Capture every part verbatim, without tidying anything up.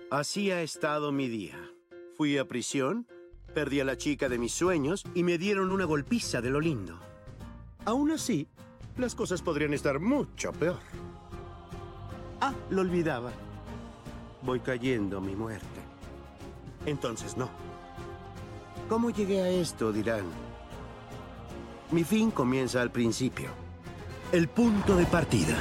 Así ha estado mi día. Fui a prisión, perdí a la chica de mis sueños y me dieron una golpiza de lo lindo. Aún así, las cosas podrían estar mucho peor. Ah, lo olvidaba. Voy cayendo a mi muerte. Entonces no. ¿Cómo llegué a esto, dirán? Mi fin comienza al principio. El punto de partida.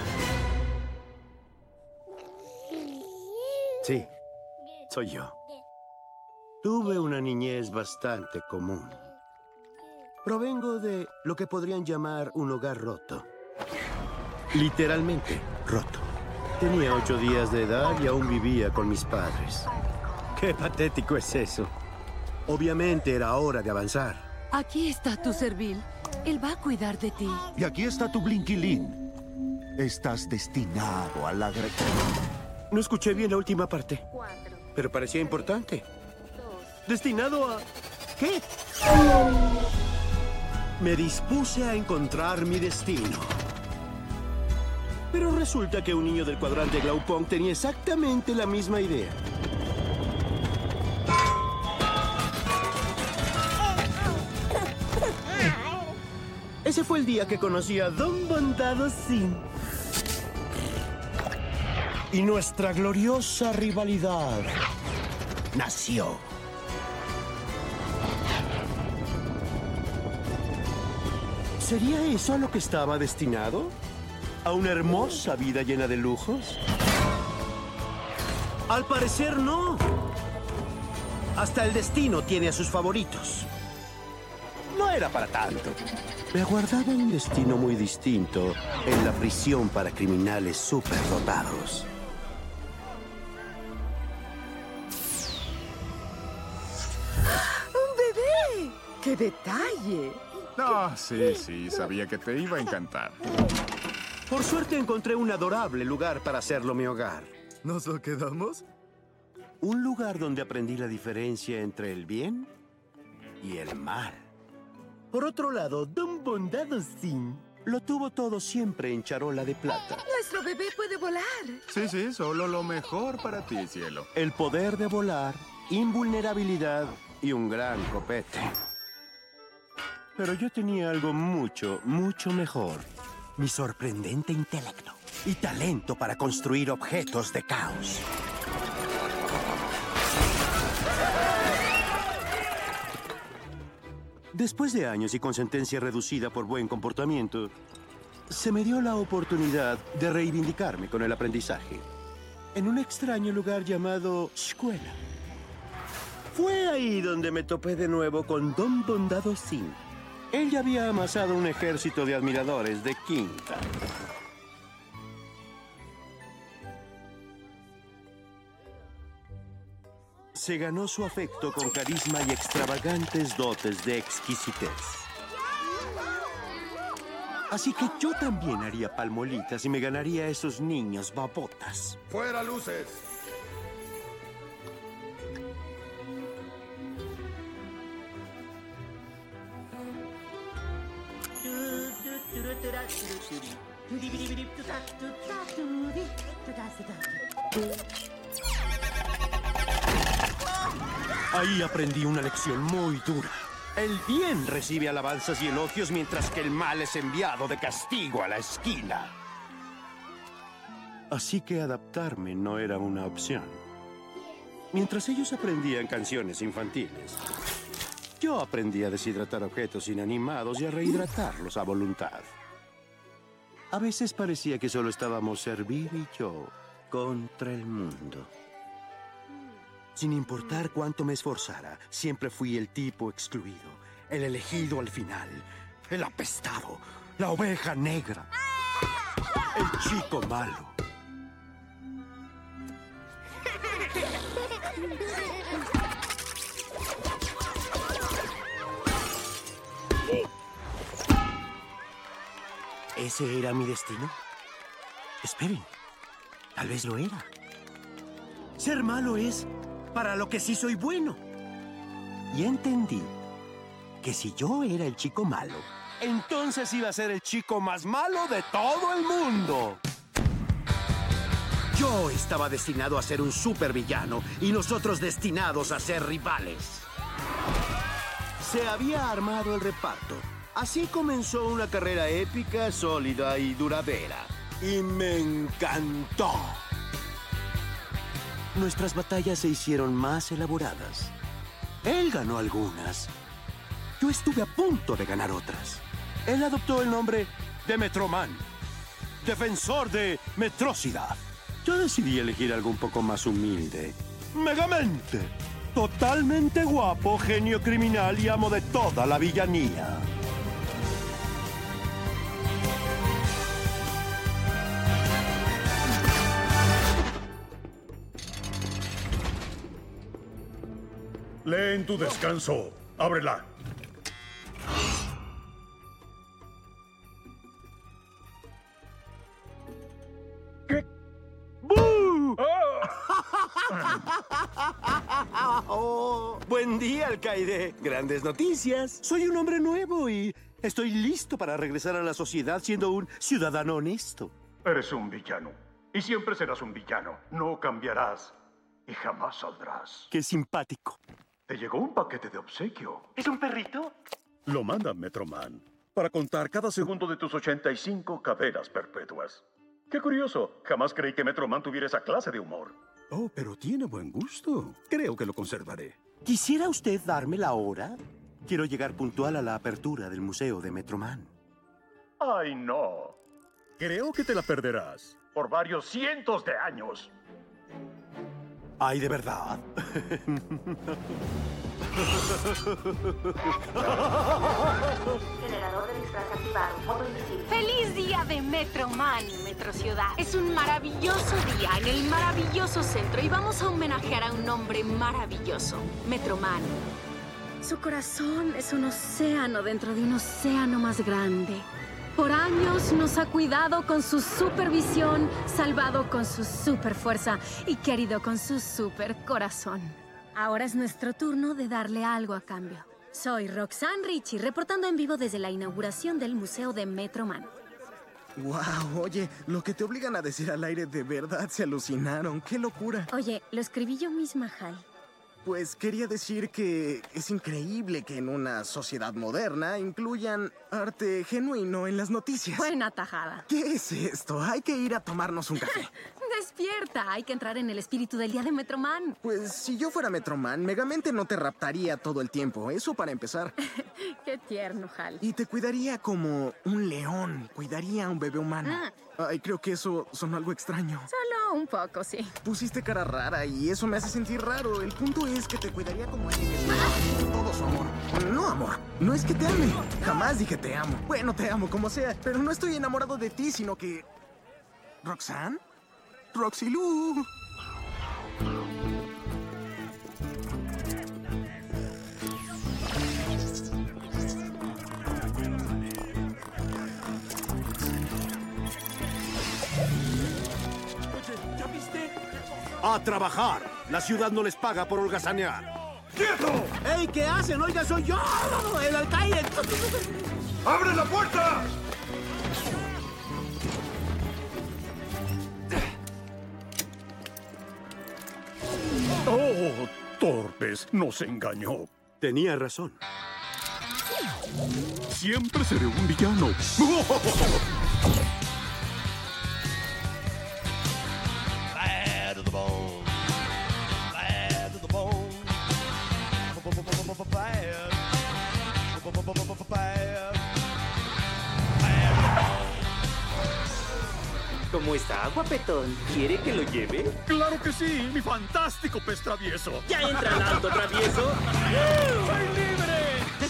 Sí, soy yo. Tuve una niñez bastante común. Provengo de lo que podrían llamar un hogar roto. Literalmente roto. Tenía ocho días de edad y aún vivía con mis padres. ¡Qué patético es eso! Obviamente era hora de avanzar. Aquí está tu servil. Él va a cuidar de ti. Y aquí está tu Blinky-Lin. Estás destinado a la greca. No escuché bien la última parte, pero parecía importante. ¿Destinado a qué? Me dispuse a encontrar mi destino. Pero resulta que un niño del cuadrante Glaupong tenía exactamente la misma idea. Ese fue el día que conocí a Don Bondado Sin. Y nuestra gloriosa rivalidad nació. ¿Sería eso a lo que estaba destinado? ¿A una hermosa vida llena de lujos? Al parecer no. Hasta el destino tiene a sus favoritos. No era para tanto. Me aguardaba un destino muy distinto en la prisión para criminales superdotados. ¡Un bebé! ¡Qué detalle! Ah, sí, sí, sabía que te iba a encantar. Por suerte encontré un adorable lugar para hacerlo mi hogar. ¿Nos lo quedamos? Un lugar donde aprendí la diferencia entre el bien y el mal. Por otro lado, Don Bondado Sin lo tuvo todo siempre en charola de plata. Nuestro bebé puede volar. Sí, sí, solo lo mejor para ti, cielo. El poder de volar, invulnerabilidad y un gran copete. Pero yo tenía algo mucho, mucho mejor. Mi sorprendente intelecto y talento para construir objetos de caos. Después de años y con sentencia reducida por buen comportamiento, se me dio la oportunidad de reivindicarme con el aprendizaje en un extraño lugar llamado escuela. Fue ahí donde me topé de nuevo con Don Bondado Sin. Él ya había amasado un ejército de admiradores de quinta. Se ganó su afecto con carisma y extravagantes dotes de exquisitez. Así que yo también haría palmolitas y me ganaría a esos niños babotas. ¡Fuera luces! Ahí aprendí una lección muy dura. El bien recibe alabanzas y elogios, mientras que el mal es enviado de castigo a la esquina. Así que adaptarme no era una opción. Mientras ellos aprendían canciones infantiles, yo aprendí a deshidratar objetos inanimados y a rehidratarlos a voluntad. A veces parecía que solo estábamos Servil y yo contra el mundo. Sin importar cuánto me esforzara, siempre fui el tipo excluido, el elegido al final, el apestado, la oveja negra, el chico malo. ¿Ese era mi destino? Esperen, tal vez lo era. Ser malo es para lo que sí soy bueno. Y entendí que si yo era el chico malo, entonces iba a ser el chico más malo de todo el mundo. Yo estaba destinado a ser un supervillano y nosotros destinados a ser rivales. Se había armado el reparto. Así comenzó una carrera épica, sólida y duradera. Y me encantó. Nuestras batallas se hicieron más elaboradas. Él ganó algunas. Yo estuve a punto de ganar otras. Él adoptó el nombre de Metroman, defensor de Metrocidad. Yo decidí elegir algo un poco más humilde. Megamente. Totalmente guapo, genio criminal y amo de toda la villanía. Lee en tu descanso. Ábrela. ¿Qué? ¡Bú! Oh, buen día, alcaide. Grandes noticias. Soy un hombre nuevo y estoy listo para regresar a la sociedad siendo un ciudadano honesto. Eres un villano. Y siempre serás un villano. No cambiarás. Y jamás saldrás. Qué simpático. Te llegó un paquete de obsequio. ¿Es un perrito? Lo manda Metroman para contar cada segundo de tus ochenta y cinco cadenas perpetuas. Qué curioso. Jamás creí que Metroman tuviera esa clase de humor. Oh, pero tiene buen gusto. Creo que lo conservaré. ¿Quisiera usted darme la hora? Quiero llegar puntual a la apertura del museo de Metroman. Ay, no. Creo que te la perderás. Por varios cientos de años. ¿Ay, de verdad? Generador de disfraz activado. Modo invisible. ¡Feliz día de Metroman, Metrociudad! Es un maravilloso día en el maravilloso centro y vamos a homenajear a un hombre maravilloso, Metroman. Su corazón es un océano dentro de un océano más grande. Por años nos ha cuidado con su supervisión, salvado con su superfuerza y querido con su super corazón. Ahora es nuestro turno de darle algo a cambio. Soy Roxanne Ritchie, reportando en vivo desde la inauguración del Museo de Metroman. Wow, oye, lo que te obligan a decir al aire de verdad se alucinaron. ¡Qué locura! Oye, lo escribí yo misma, Hal. Pues quería decir que es increíble que en una sociedad moderna incluyan arte genuino en las noticias. Buena tajada. ¿Qué es esto? Hay que ir a tomarnos un café. Despierta, hay que entrar en el espíritu del día de Metroman. Pues si yo fuera Metroman, Megamente no te raptaría todo el tiempo. Eso para empezar. Qué tierno, Hal. Y te cuidaría como un león. Cuidaría a un bebé humano. Ah. Ay, creo que eso sonó algo extraño. Solo un poco, sí. Pusiste cara rara y eso me hace sentir raro. El punto es que te cuidaría como alguien que te ama todo su amor. No, amor. No es que te ame. Jamás dije te amo. Bueno, te amo como sea, pero no estoy enamorado de ti, sino que... ¿Roxanne? Roxy Lou. ¿Ya viste? ¡A trabajar! La ciudad no les paga por holgazanear. ¡Quieto! ¡Ey! ¿Qué hacen? ¡Oiga, soy yo! ¡El alcaide! ¡Abre la puerta! Oh, torpes, nos engañó. Tenía razón. Siempre seré un villano. Bad to the bone. Bad to the bone. Bad. Bad. ¿Cómo está, guapetón? ¿Quiere que lo lleve? ¡Claro que sí! ¡Mi fantástico pez travieso! ¡Ya entra el auto travieso! ¡Soy libre!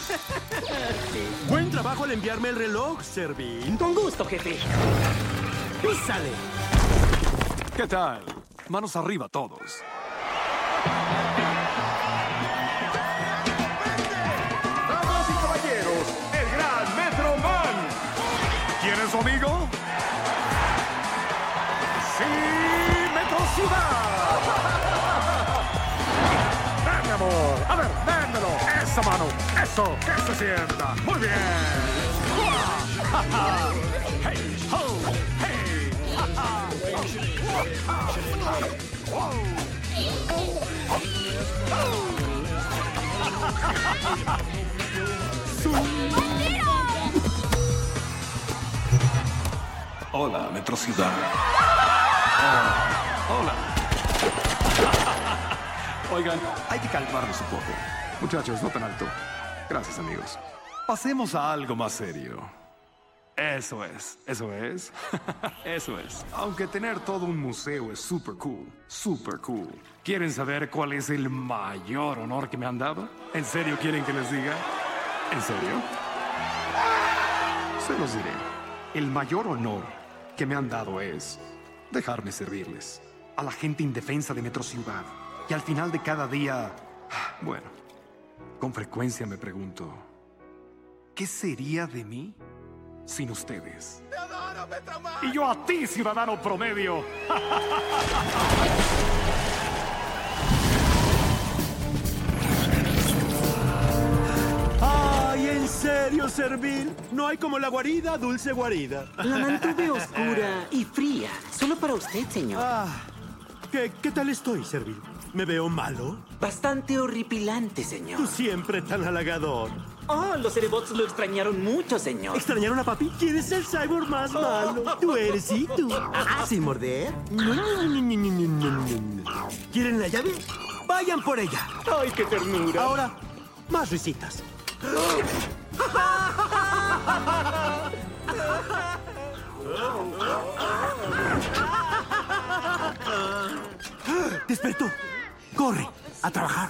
Buen trabajo al enviarme el reloj, Servín. Con gusto, jefe. ¡Písale! ¿Qué tal? Manos arriba todos. ¡Damas y caballeros! ¡El gran Metroman! ¿Quién es su amigo? ¡Sí! ¡Metrociudad! ¡Ven, mi amor! A ver, véndelo. ¡Esa mano! ¡Eso! ¡Que se sienta! ¡Muy bien! ¡Hey! ¡Ho! ¡Hey! ¡Ja, ja! Hola, Metro Ciudad. Oh, hola. Oigan, hay que calmarnos un poco. Muchachos, no tan alto. Gracias, amigos. Pasemos a algo más serio. Eso es, eso es, eso es. Aunque tener todo un museo es súper cool, súper cool. ¿Quieren saber cuál es el mayor honor que me han dado? ¿En serio quieren que les diga? ¿En serio? Se los diré. El mayor honor que me han dado es dejarme servirles a la gente indefensa de Metro Ciudad. Y al final de cada día, bueno, con frecuencia me pregunto, ¿qué sería de mí sin ustedes? ¡Te adoro, Metroman! Y yo a ti, ciudadano promedio. ¡Ay, en serio, Servil! No hay como la guarida, dulce guarida. La mantuve oscura y fría, solo para usted, señor. Ah, ¿qué, qué tal estoy, Servil? ¿Me veo malo? Bastante horripilante, señor. Tú siempre tan halagador. Oh, los Cerebots lo extrañaron mucho, señor. ¿Extrañaron a papi? ¿Quién es el cyborg más malo? Tú eres, sí, tú. Ah, ¿sin morder? ¿Quieren la llave? Vayan por ella. ¡Ay, qué ternura! Ahora, más risitas. ¡Despertó! ¡Corre! ¡A trabajar!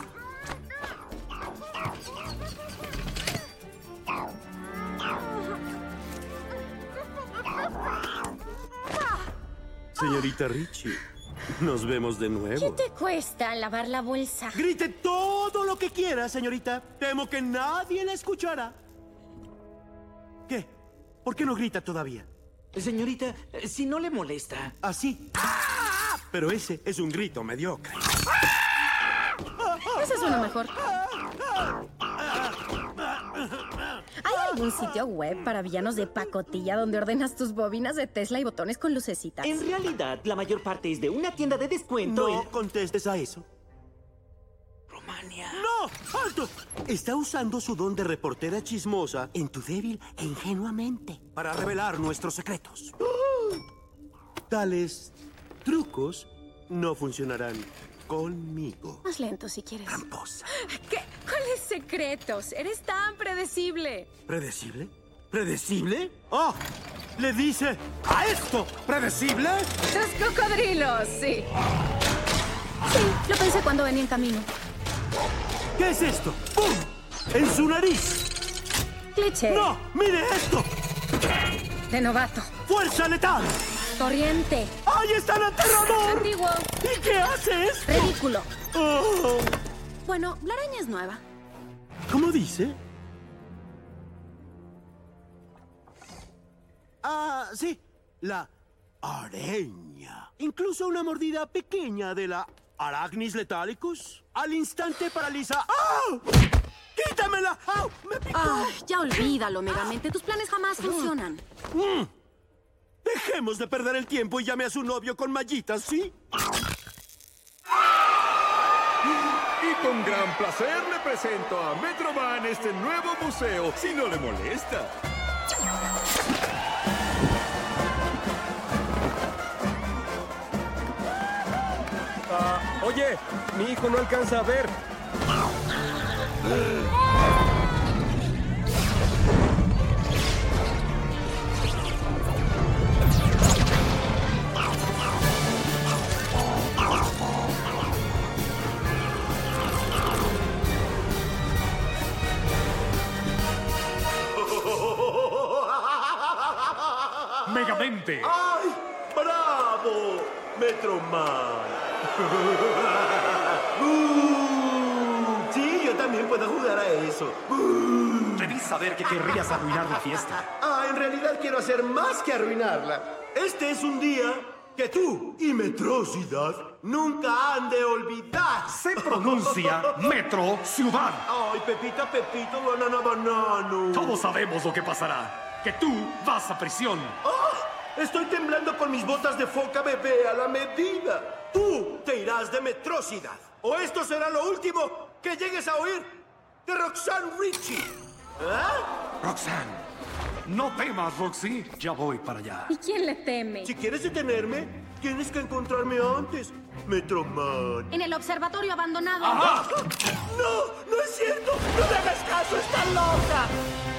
Señorita Richie, nos vemos de nuevo. ¿Qué te cuesta lavar la bolsa? Grite todo lo que quiera, señorita. Temo que nadie la escuchará. ¿Qué? ¿Por qué no grita todavía? Señorita, si no le molesta. Así. ¡Ah! Pero ese es un grito mediocre. Ese suena mejor. ¿Hay algún sitio web para villanos de pacotilla donde ordenas tus bobinas de Tesla y botones con lucecitas? En realidad, la mayor parte es de una tienda de descuento. No en... contestes a eso. Rumania. ¡No! ¡Alto! Está usando su don de reportera chismosa en tu débil e ingenuamente para revelar nuestros secretos. Tales trucos no funcionarán conmigo. Más lento si quieres. Tramposa. ¿Qué? ¿Cuáles secretos? Eres tan predecible. ¿Predecible? ¿Predecible? ¡Oh! ¿Le dice a esto predecible? ¡Tus cocodrilos! Sí. Sí, lo pensé cuando venía en camino. ¿Qué es esto? ¡Pum! ¡En su nariz! Cliché. ¡No! ¡Mire esto! De novato. ¡Fuerza letal! Corriente. ¡Ahí está el aterrador! Antiguo. ¿Y qué hace esto? Ridículo. Oh. Bueno, la araña es nueva. ¿Cómo dice? Ah, sí. La araña. Incluso una mordida pequeña de la Arachnis letalicus al instante paraliza. ¡Ah! ¡Quítamela! ¡Au! ¡Me picó! Ay, ya olvídalo, Megamente. Tus planes jamás funcionan. Mm. Dejemos de perder el tiempo y llame a su novio con mallitas, ¿sí? Y con gran placer le presento a Metroman este nuevo museo, si no le molesta. Uh, oye, mi hijo no alcanza a ver. Megamente. ¡Ay! ¡Bravo! Metroman. uh, sí, yo también puedo jugar a eso. Uh. Debí saber que querrías arruinar la fiesta. Ah, en realidad quiero hacer más que arruinarla. Este es un día que tú y Metrocidad nunca han de olvidar. Se pronuncia Metro Ciudad. Ay, Pepita, Pepito, banana, banano. Todos sabemos lo que pasará. Que tú vas a prisión. Oh, Estoy temblando con mis botas de foca bebé a la medida. Tú te irás de Metrocidad. O esto será lo último que llegues a oír de Roxanne Ritchie. ¿Ah? Roxanne, no temas, Roxy. Ya voy para allá. ¿Y quién le teme? Si quieres detenerme, tienes que encontrarme antes, Metroman. En el observatorio abandonado. ¡Ajá! ¡No! ¡No es cierto! ¡No le hagas caso! ¡Está loca!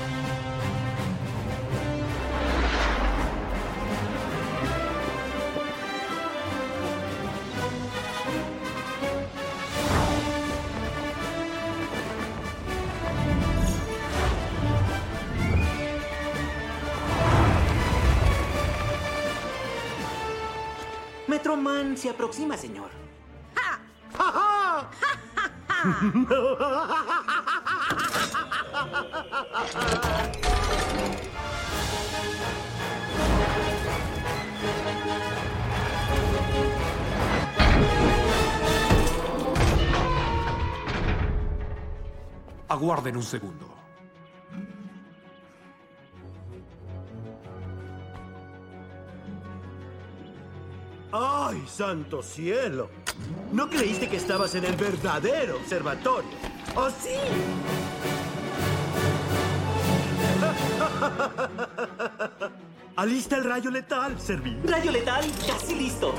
Metroman se aproxima, señor. ¡Ja! ¡Ja, Aguarden un segundo. ¡Ay, santo cielo! ¿No creíste que estabas en el verdadero observatorio? ¿Oh, sí? ¡Alista el rayo letal, Servil! ¡Rayo letal! ¡Casi listo!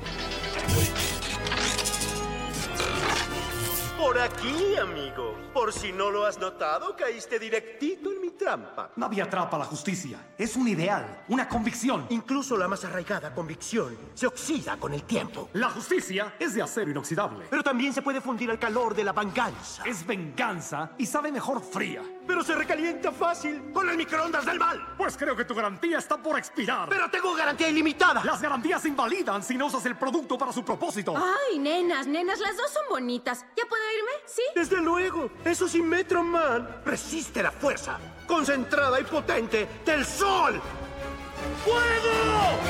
Por aquí, amigo. Por si no lo has notado, caíste directito en mi trampa. Nadie atrapa la justicia. Es un ideal, una convicción. Incluso la más arraigada convicción se oxida con el tiempo. La justicia es de acero inoxidable. Pero también se puede fundir al calor de la venganza. Es venganza y sabe mejor fría. Pero se recalienta fácil con el microondas del mal. Pues creo que tu garantía está por expirar. Pero tengo garantía ilimitada. Las garantías se invalidan si no usas el producto para su propósito. Ay, nenas, nenas, las dos son bonitas. ¿Ya puedo irme? ¿Sí? Desde luego. Eso sí, Metroman resiste la fuerza concentrada y potente del sol. ¡Fuego!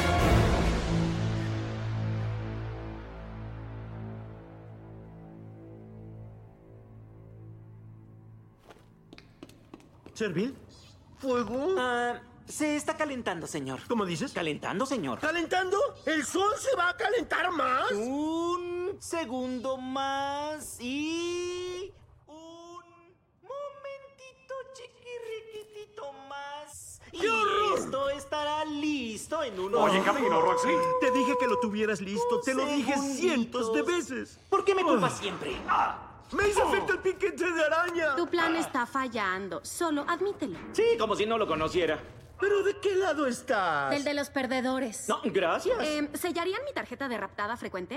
¿Servil? ¿Fuego? Ah, se está calentando, señor. ¿Cómo dices? Calentando, señor. ¿Calentando? ¿El sol se va a calentar más? Un segundo más y... un momentito chiquirriquitito más. Y ¡Qué horror! esto estará listo en unos... Oye, camino, Roxy. Te dije que lo tuvieras listo. Te lo dije cientos de veces. ¿Por qué me culpas siempre? Ah. ¡Me hizo efecto el piquete de araña! Tu plan está fallando. Solo admítelo. Sí, como si no lo conociera. ¿Pero de qué lado estás? Del de los perdedores. No, gracias. Eh, ¿Sellarían mi tarjeta de raptada frecuente?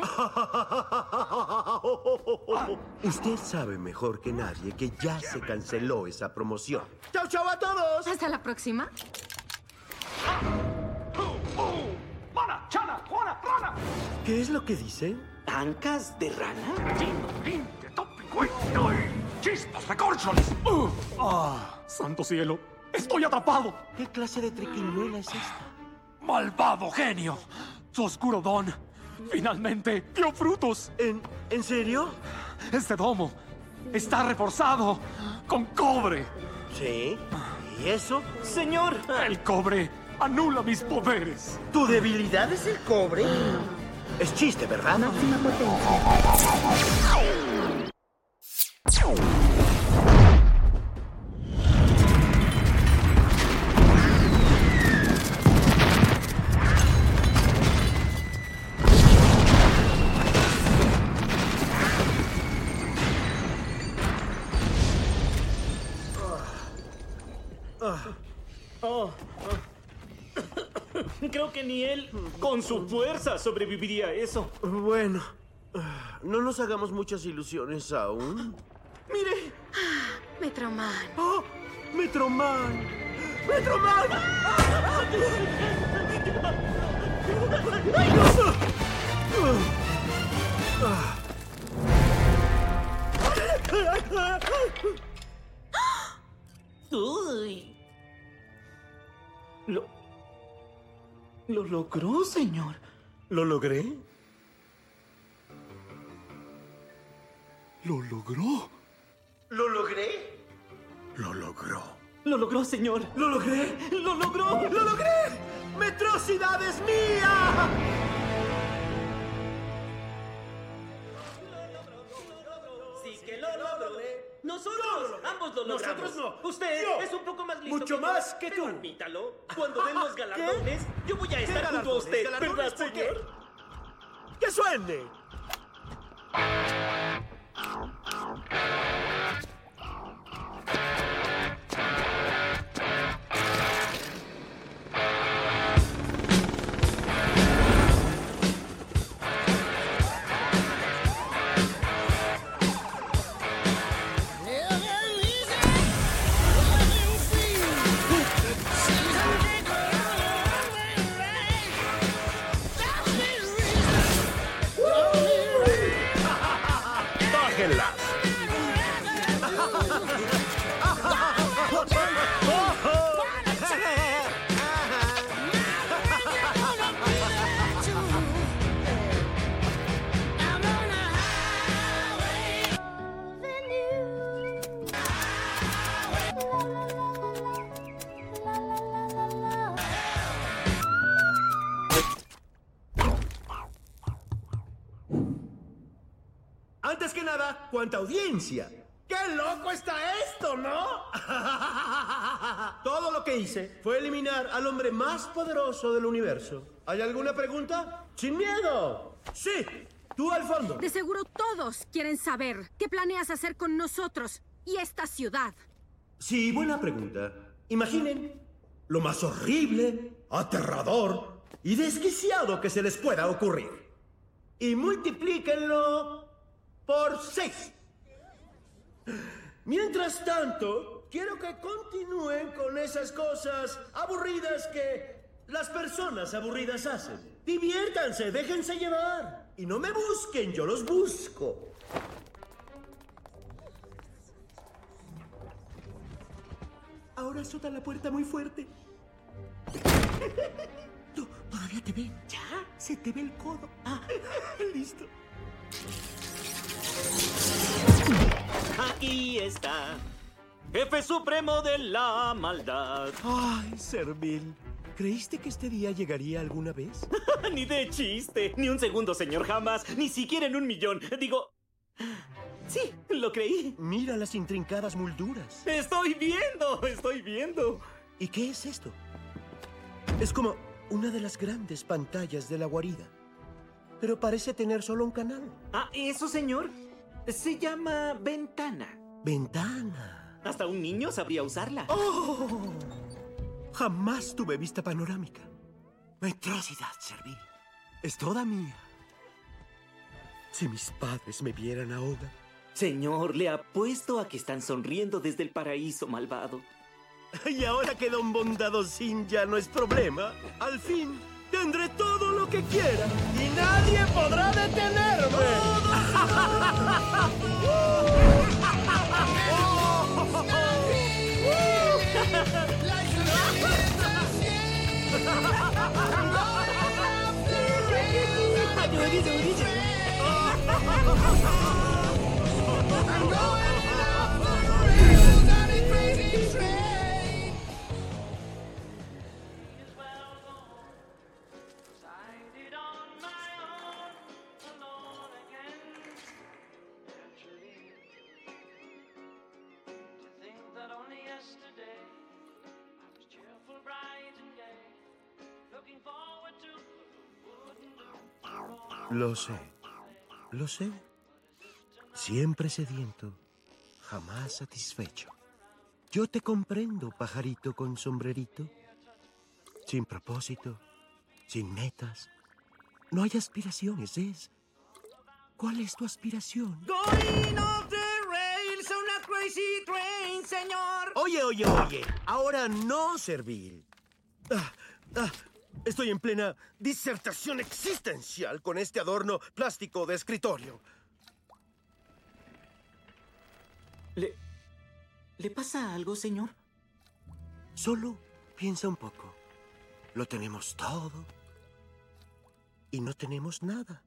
Usted sabe mejor que nadie que ya se canceló esa promoción. ¡Chao, chao a todos! Hasta la próxima. ¿Qué es lo que dicen? ¿Ancas de rana? ¡Chispas de córcholis! Uh, ¡Ah! ¡Santo cielo! ¡Estoy atrapado! ¿Qué clase de triquiñuela es esta? ¡Malvado genio! Su oscuro don finalmente dio frutos. ¿En, ¿En serio? Este domo está reforzado con cobre. ¿Sí? ¿Y eso? Señor. El cobre anula mis poderes. ¿Tu debilidad es el cobre? Es chiste, ¿verdad? Máxima potencia. Oh, oh. Creo que ni él, con su fuerza, sobreviviría a eso. Bueno, no nos hagamos muchas ilusiones aún. ¡Mire! Metroman. ¡Oh! ¡Metroman! ¡Metroman! ¡Uy! Lo... Lo logró, señor. ¿Lo logré? ¿Lo logró? ¿Lo logré? Lo logró. Lo logró, señor. ¿Lo logré? ¡Lo logró! ¡Lo logré! ¡Metrocidad! velocidad es mía! Sí que lo logré. Nosotros, ambos lo logramos. Nosotros no. Usted Yo. es un poco más listo Mucho que más yo, que pero tú. admítalo. Cuando den los galardones, yo voy a estar junto a galardones? usted. ¿Galardones ¿Verdad, por qué? señor? ¡Que suene! ¡Bájenlas! Antes que nada, ¿cuánta audiencia? ¡Qué loco está esto, ¿no? Todo lo que hice fue eliminar al hombre más poderoso del universo. ¿Hay alguna pregunta? ¡Sin miedo! ¡Sí! ¡Tú al fondo! De seguro todos quieren saber qué planeas hacer con nosotros y esta ciudad. Sí, buena pregunta. Imaginen lo más horrible, aterrador y desquiciado que se les pueda ocurrir. Y multiplíquenlo por seis. Mientras tanto, quiero que continúen con esas cosas aburridas que las personas aburridas hacen. Diviértanse, déjense llevar. Y no me busquen, yo los busco. Ahora azota la puerta muy fuerte. No, todavía te ve. Ya, se te ve el codo. Ah, listo. Aquí está, jefe supremo de la maldad. Ay, Servil, ¿creíste que este día llegaría alguna vez? Ni de chiste, ni un segundo, señor, jamás, ni siquiera en un millón. Digo, sí, lo creí. Mira las intrincadas molduras. Estoy viendo, estoy viendo. ¿Y qué es esto? Es como una de las grandes pantallas de la guarida, pero parece tener solo un canal. Ah, eso, señor, se llama ventana. ¡Ventana! Hasta un niño sabría usarla. ¡Oh! Jamás tuve vista panorámica. Mi atrocidad, Servil, es toda mía. Si mis padres me vieran ahora. Señor, le apuesto a que están sonriendo desde el paraíso malvado. Y ahora que Don Bondadosín ya no es problema, al fin tendré todo lo que quiera y nadie podrá detenerme. Lo sé, lo sé. Siempre sediento, jamás satisfecho. Yo te comprendo, pajarito con sombrerito. Sin propósito, sin metas. No hay aspiraciones, es... ¿Cuál es tu aspiración? Going off the rails on a crazy train, señor. Oye, oye, oye. Ahora no, Servil. Ah, ah. Estoy en plena disertación existencial con este adorno plástico de escritorio. ¿Le... ¿Le pasa algo, señor? Solo piensa un poco. Lo tenemos todo y no tenemos nada.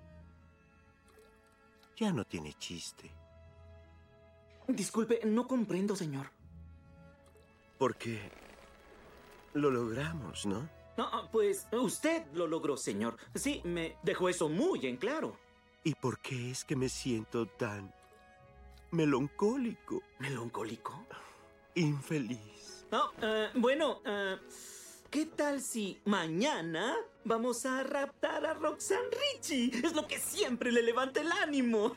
Ya no tiene chiste. Disculpe, no comprendo, señor. Porque lo logramos, ¿no? No, pues usted lo logró, señor. Sí, me dejó eso muy en claro. ¿Y por qué es que me siento tan melancólico? ¿Melancólico? Infeliz. No, uh, bueno, uh, ¿qué tal si mañana vamos a raptar a Roxanne Ritchie? Es lo que siempre le levanta el ánimo.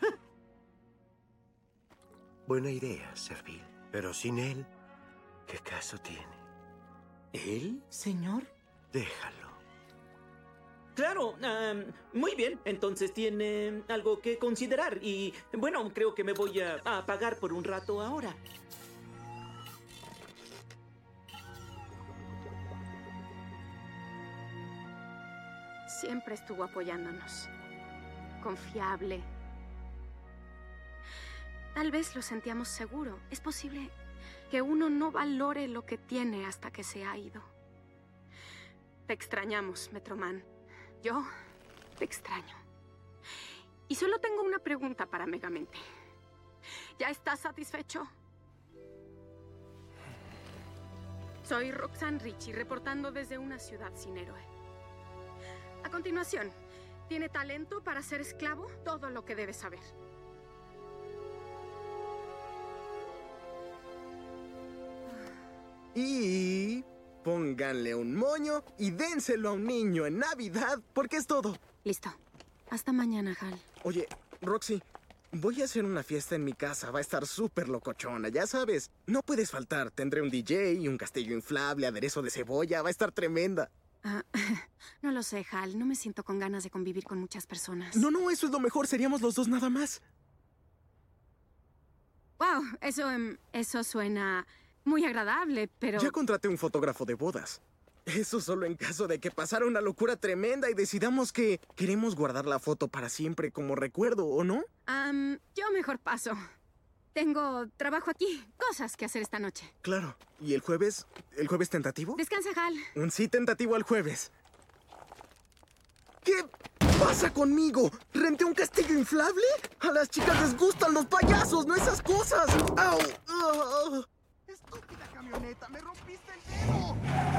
Buena idea, Servil. Pero sin él, ¿qué caso tiene? ¿Él, señor? Déjalo. Claro, um, muy bien. Entonces tiene algo que considerar. Y, bueno, creo que me voy a, a apagar por un rato ahora. Siempre estuvo apoyándonos. Confiable. Tal vez lo sentíamos seguro. Es posible que uno no valore lo que tiene hasta que se ha ido. Te extrañamos, Metroman. Yo te extraño. Y solo tengo una pregunta para Megamente. ¿Ya estás satisfecho? Soy Roxanne Ritchie, reportando desde una ciudad sin héroe. A continuación, ¿tiene talento para ser esclavo? Todo lo que debes saber. Y pónganle un moño y dénselo a un niño en Navidad, porque es todo. Listo. Hasta mañana, Hal. Oye, Roxy, voy a hacer una fiesta en mi casa. Va a estar súper locochona, ya sabes. No puedes faltar. Tendré un D J, un castillo inflable, aderezo de cebolla. Va a estar tremenda. Ah, no lo sé, Hal. No me siento con ganas de convivir con muchas personas. No, no, eso es lo mejor. Seríamos los dos nada más. Wow, eso, um, eso suena muy agradable, pero... Ya contraté un fotógrafo de bodas. Eso solo en caso de que pasara una locura tremenda y decidamos que queremos guardar la foto para siempre como recuerdo, ¿o no? Um, yo mejor paso. Tengo trabajo aquí, cosas que hacer esta noche. Claro. ¿Y el jueves? ¿El jueves tentativo? Descansa, Hal. Un sí tentativo al jueves. ¿Qué pasa conmigo? ¿Renté un castillo inflable? A las chicas les gustan los payasos, no esas cosas. ¡Au! ¡Oh! ¡Estúpida camioneta! ¡Me rompiste el dedo!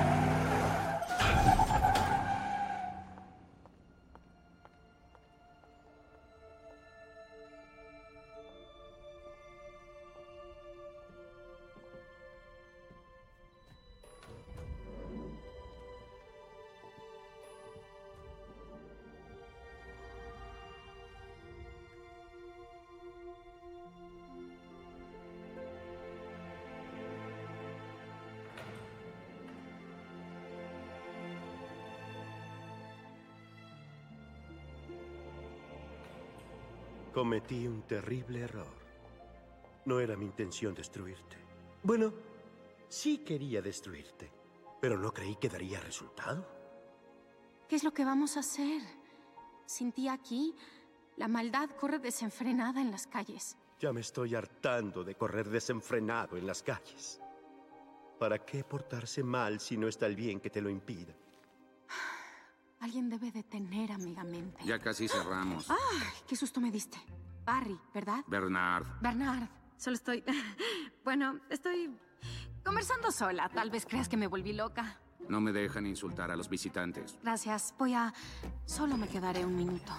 Cometí un terrible error. No era mi intención destruirte. Bueno, sí quería destruirte, pero no creí que daría resultado. ¿Qué es lo que vamos a hacer? Sin ti aquí, la maldad corre desenfrenada en las calles. Ya me estoy hartando de correr desenfrenado en las calles. ¿Para qué portarse mal si no está el bien que te lo impida? Alguien debe detener a Megamente. Ya casi cerramos. ¡Ay! ¡Qué susto me diste! Barry, ¿verdad? Bernard. Bernard. Solo estoy... Bueno, estoy conversando sola. Tal vez creas que me volví loca. No me dejan insultar a los visitantes. Gracias. Voy a... Solo me quedaré un minuto.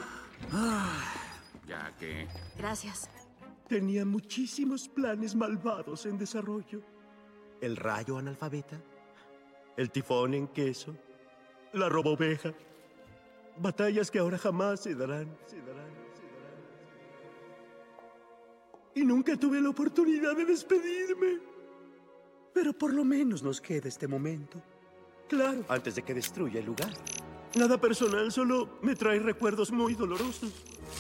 Ya que... Gracias. Tenía muchísimos planes malvados en desarrollo. El rayo analfabeta, el tifón en queso, la roboveja. Batallas que ahora jamás se darán, se darán, se darán. Y nunca tuve la oportunidad de despedirme. Pero por lo menos nos queda este momento. Claro, antes de que destruya el lugar. Nada personal, solo me trae recuerdos muy dolorosos.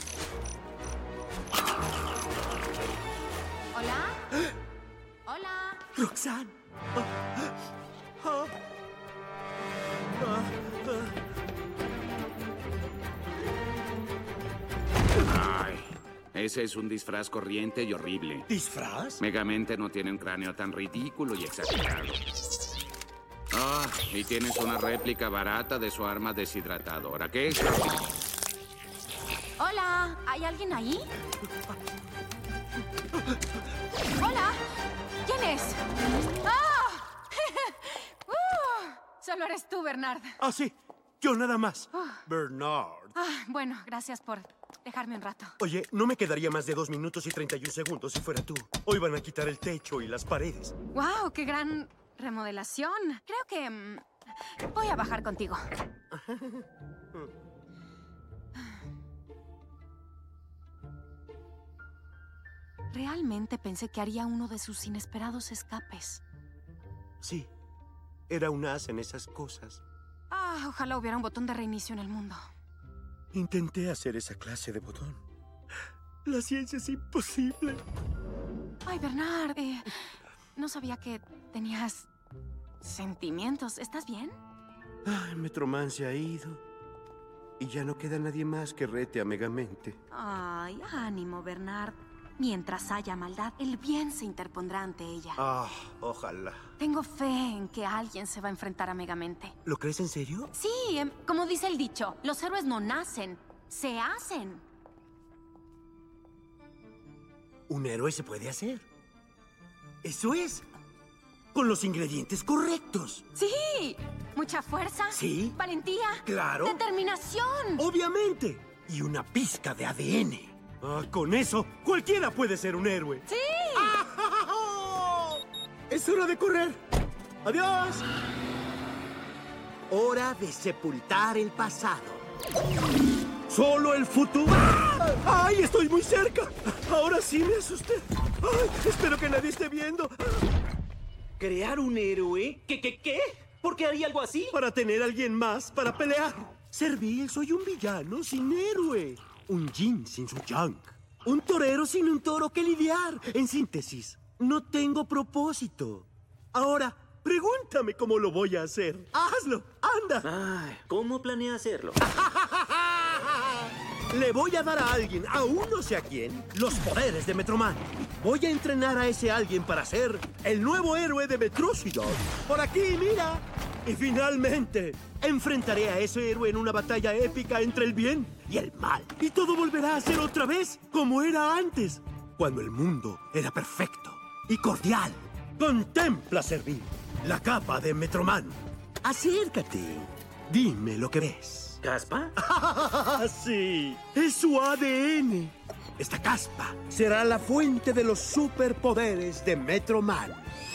¿Hola? ¿Hola? Roxanne. Ah, ah, ah, ah. Ay, ese es un disfraz corriente y horrible. ¿Disfraz? Megamente no tiene un cráneo tan ridículo y exagerado. Ah, y tienes una réplica barata de su arma deshidratadora. ¿Qué es? Hola, ¿hay alguien ahí? Hola, ¿quién es? ¡Ah! uh, solo eres tú, Bernard. Ah, sí. Yo nada más. Oh. Bernard. Ah, bueno, gracias por dejarme un rato. Oye, no me quedaría más de dos minutos y treinta y un segundos si fuera tú. Hoy van a quitar el techo y las paredes. ¡Wow! ¡Qué gran remodelación! Creo que... mm, voy a bajar contigo. Realmente pensé que haría uno de sus inesperados escapes. Sí. Era un as en esas cosas. Ah, ojalá hubiera un botón de reinicio en el mundo. Intenté hacer esa clase de botón. La ciencia es imposible. Ay, Bernard, eh, no sabía que tenías sentimientos. ¿Estás bien? Ay, Metroman se ha ido. Y ya no queda nadie más que rete a Megamente. Ay, ánimo, Bernard. Mientras haya maldad, el bien se interpondrá ante ella. Ah, ojalá. Tengo fe en que alguien se va a enfrentar a Megamente. ¿Lo crees en serio? Sí, em, como dice el dicho, los héroes no nacen, se hacen. Un héroe se puede hacer. Eso es. Con los ingredientes correctos. Sí. Mucha fuerza. Sí. Valentía. Claro. Determinación. Obviamente. Y una pizca de A D N. Ah, con eso, cualquiera puede ser un héroe. ¡Sí! ¡Ah! ¡Es hora de correr! ¡Adiós! Hora de sepultar el pasado. ¡Solo el futuro! ¡Ay, estoy muy cerca! Ahora sí me asusté. ¡Ay, espero que nadie esté viendo! ¿Crear un héroe? ¿Qué, qué, qué? ¿Por qué haría algo así? Para tener a alguien más para pelear. Servil, soy un villano sin héroe. Un yin sin su yang. Un torero sin un toro que lidiar. En síntesis, no tengo propósito. Ahora, pregúntame cómo lo voy a hacer. ¡Hazlo! ¡Anda! Ay, ¿cómo planea hacerlo? Le voy a dar a alguien, aún no sé a quién, los poderes de Metroman. Voy a entrenar a ese alguien para ser el nuevo héroe de Metrocidad. Por aquí, mira. Y finalmente, enfrentaré a ese héroe en una batalla épica entre el bien y el mal. Y todo volverá a ser otra vez como era antes, cuando el mundo era perfecto y cordial. Contempla, Servil, la capa de Metroman. Acércate. Dime lo que ves. ¿Caspa? Sí, es su A D N. Esta caspa será la fuente de los superpoderes de Metroman.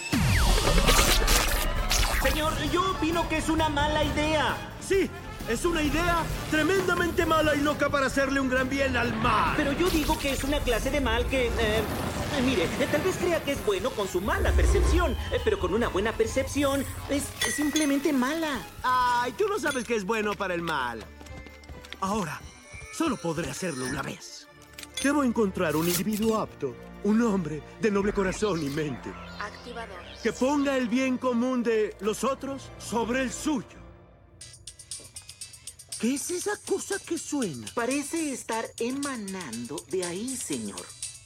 Señor, yo opino que es una mala idea. Sí, es una idea tremendamente mala y loca para hacerle un gran bien al mal. Pero yo digo que es una clase de mal que... Eh, mire, eh, tal vez crea que es bueno con su mala percepción, eh, pero con una buena percepción es, es simplemente mala. Ay, tú no sabes que es bueno para el mal. Ahora, solo podré hacerlo una vez. Debo encontrar un individuo apto, un hombre de noble corazón y mente. Activador. Que ponga el bien común de los otros sobre el suyo. ¿Qué es esa cosa que suena? Parece estar emanando de ahí, señor.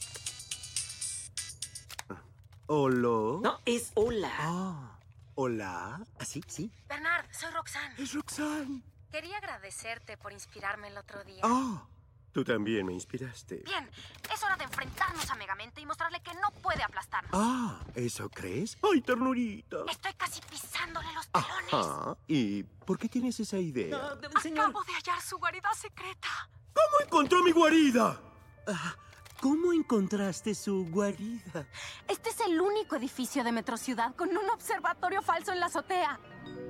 ¿Holo? No, es hola. Ah, ¿hola? ¿Así? ¿Sí? Bernard, soy Roxanne. Es Roxanne. Quería agradecerte por inspirarme el otro día. Ah, tú también me inspiraste. Bien, es hora de enfrentarnos a Megamente y mostrarle que no puede aplastarnos. Ah, ¿eso crees? ¡Ay, ternurita! Estoy casi pisándole los talones. Ajá. ¿Y por qué tienes esa idea? No, señor. Acabo de hallar su guarida secreta. ¿Cómo encontró mi guarida? Ah, ¿cómo encontraste su guarida? Este es el único edificio de Metrociudad con un observatorio falso en la azotea.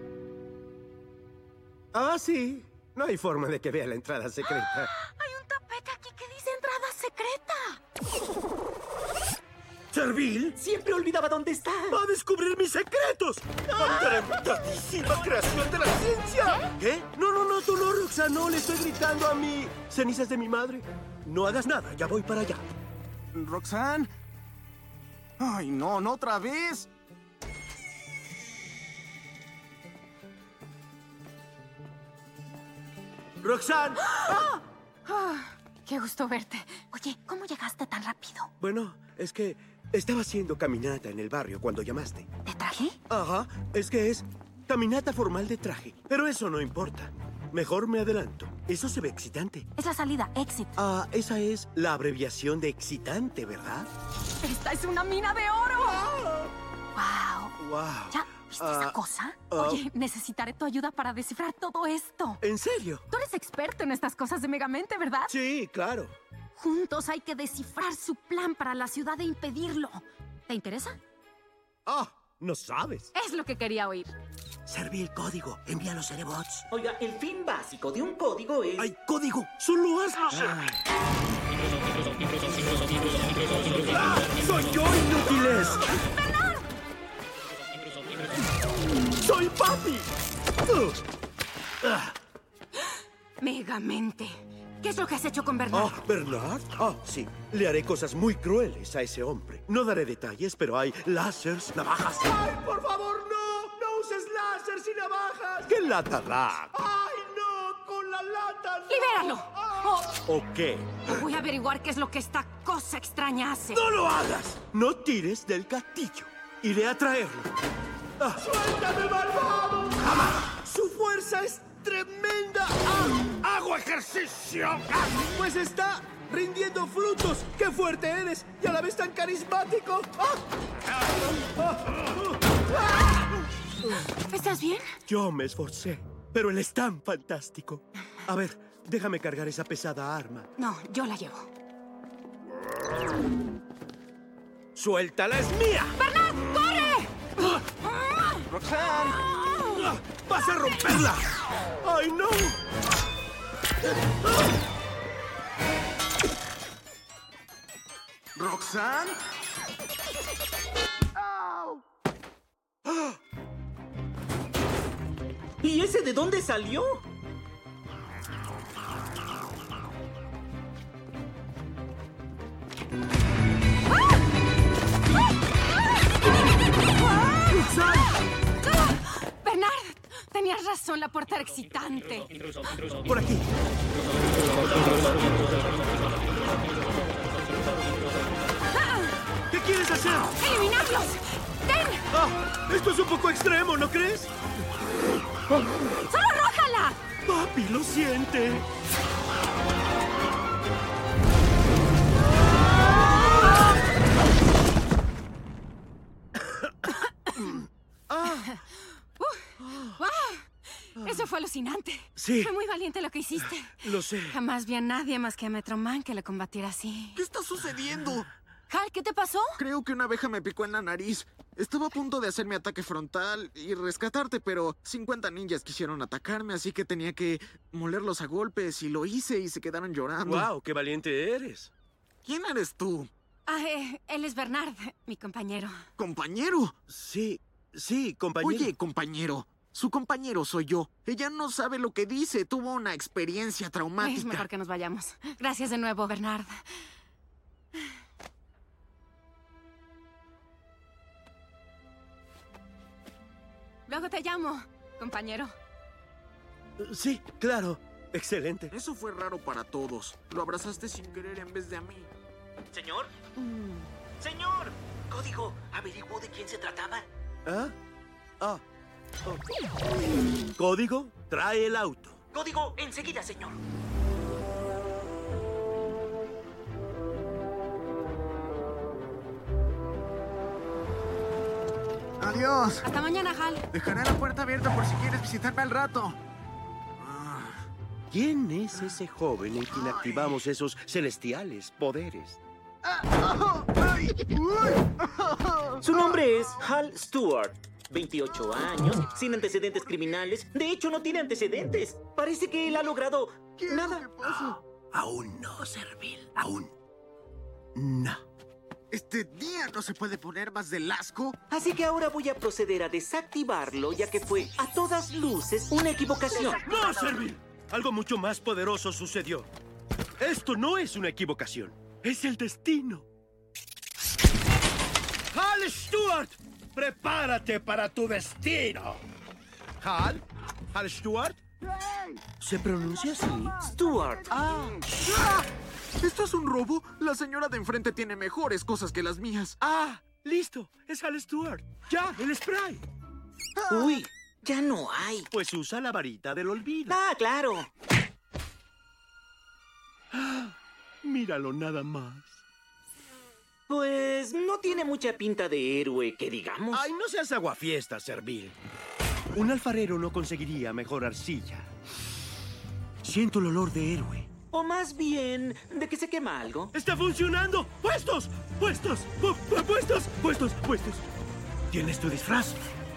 Ah, sí. No hay forma de que vea la entrada secreta. ¡Ah! Hay un tapete aquí que dice entrada secreta. ¿Servil? Siempre olvidaba dónde está. ¡Va a descubrir mis secretos! ¡Ah! ¡Tremendísima creación de la ciencia! ¿Qué? ¿Qué? No, no, no, tú no, Roxanne, no, le estoy gritando a mi... cenizas de mi madre. No hagas nada, ya voy para allá. ¿Roxanne? Ay, no, no otra vez. ¡Roxanne! ¡Ah! ¡Ah! ¡Qué gusto verte! Oye, ¿cómo llegaste tan rápido? Bueno, es que estaba haciendo caminata en el barrio cuando llamaste. ¿De traje? Ajá, es que es caminata formal de traje. Pero eso no importa. Mejor me adelanto. Eso se ve excitante. Es la salida, exit. Ah, esa es la abreviación de excitante, ¿verdad? ¡Esta es una mina de oro! ¡Wow! ¡Wow! ¡Wow! Ya, ¿Viste Ah, esa cosa? ah. Oye, necesitaré tu ayuda para descifrar todo esto. ¿En serio? Tú eres experto en estas cosas de Megamente, ¿verdad? Sí, claro. Juntos hay que descifrar su plan para la ciudad e impedirlo. ¿Te interesa? Ah, no sabes. Es lo que quería oír. Servil código. Envía los Cerebots. Oiga, el fin básico de un código es... ¡Hay código! ¡Solo hazlo, Servil! ¡Ah! ¡Soy yo, inútiles! ¡Soy papi! Uh. Ah. Megamente. ¿Qué es lo que has hecho con Bernard? Ah, ¿Bernard? Ah, sí. Le haré cosas muy crueles a ese hombre. No daré detalles, pero hay láseres, navajas. ¡Ay, por favor, no! ¡No uses láseres y navajas! ¿Qué lata da? ¡Ay, no! ¡Con la lata no! ¡Libéralo! Ah. ¿O qué? Voy a averiguar qué es lo que esta cosa extraña hace. ¡No lo hagas! No tires del gatillo. Iré a traerlo. Ah. ¡Suéltame, malvado! ¡Jamás! ¡Su fuerza es tremenda! ¡Ah! ¡Hago ejercicio! ¡Ah! Pues está rindiendo frutos. ¡Qué fuerte eres! ¡Y a la vez tan carismático! ¡Ah! ¡Ah! ¡Ah! ¿Estás bien? Yo me esforcé, pero él es tan fantástico. A ver, déjame cargar esa pesada arma. No, yo la llevo. ¡Suéltala, es mía! ¡Bernard, corre! ¡Ah! ¡Roxanne! ¡Ah! ¡Vas a romperla! ¡Ay, no! ¿Roxanne? ¡Au! ¿Y ese de dónde salió? Bernard, tenías razón, la puerta era excitante. Por aquí. ¿Qué quieres hacer? ¡Eliminarlos! ¡Ten! Ah, esto es un poco extremo, ¿no crees? ¡Solo arrójala! Papi, lo siente. Ah. Uh, wow. Eso fue alucinante. Sí. Fue muy valiente lo que hiciste. Lo sé. Jamás vi a nadie más que a Metro Man que le combatiera así. ¿Qué está sucediendo? Hal, ¿qué te pasó? Creo que una abeja me picó en la nariz. Estaba a punto de hacer mi ataque frontal y rescatarte, pero cincuenta ninjas quisieron atacarme, así que tenía que molerlos a golpes y lo hice y se quedaron llorando. ¡Wow! ¡Qué valiente eres! ¿Quién eres tú? Ah, eh, él es Bernard, mi compañero. ¿Compañero? Sí, sí, compañero. Oye, compañero. Su compañero soy yo. Ella no sabe lo que dice. Tuvo una experiencia traumática. Es mejor que nos vayamos. Gracias de nuevo, Bernard. Luego te llamo, compañero. Sí, claro. Excelente. Eso fue raro para todos. Lo abrazaste sin querer en vez de a mí. ¿Señor? ¡Señor! Código, ¿averiguó de quién se trataba? ¿Ah? Ah. Oh. Código, trae el auto. Código, enseguida, señor. Adiós. Hasta mañana, Hal. Dejaré la puerta abierta por si quieres visitarme al rato. ¿Quién es ese joven en quien activamos esos celestiales poderes? Su nombre es Hal Stewart. veintiocho años, sin antecedentes criminales. De hecho, no tiene antecedentes. Parece que él ha logrado nada. No, aún no, Servil. Aún no. ¿Este día no se puede poner más del asco? Así que ahora voy a proceder a desactivarlo, ya que fue a todas luces una equivocación. ¡No, Servil! Algo mucho más poderoso sucedió. Esto no es una equivocación. Es el destino. ¡Hal Stewart! ¡Prepárate para tu destino! ¿Hal? ¿Hal Stewart? ¿Se pronuncia así? Stewart. Ah. ¡Ah! ¿Esto es un robo? La señora de enfrente tiene mejores cosas que las mías. ¡Ah! ¡Listo! Es Hal Stewart. ¡Ya! ¡El spray! ¡Uy! Ya no hay. Pues usa la varita del olvido. ¡Ah, claro! ¡Ah! Míralo nada más. Pues no tiene mucha pinta de héroe, que digamos. Ay, no seas aguafiestas, Servil. Un alfarero no conseguiría mejor arcilla. Siento el olor de héroe. O más bien, de que se quema algo. ¡Está funcionando! ¡Puestos! ¡Puestos! pu- pu- ¡Puestos! ¡Puestos! ¡Puestos! ¿Tienes tu disfraz?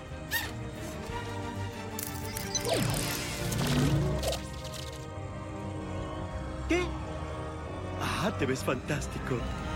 ¿Qué? Ah, te ves fantástico.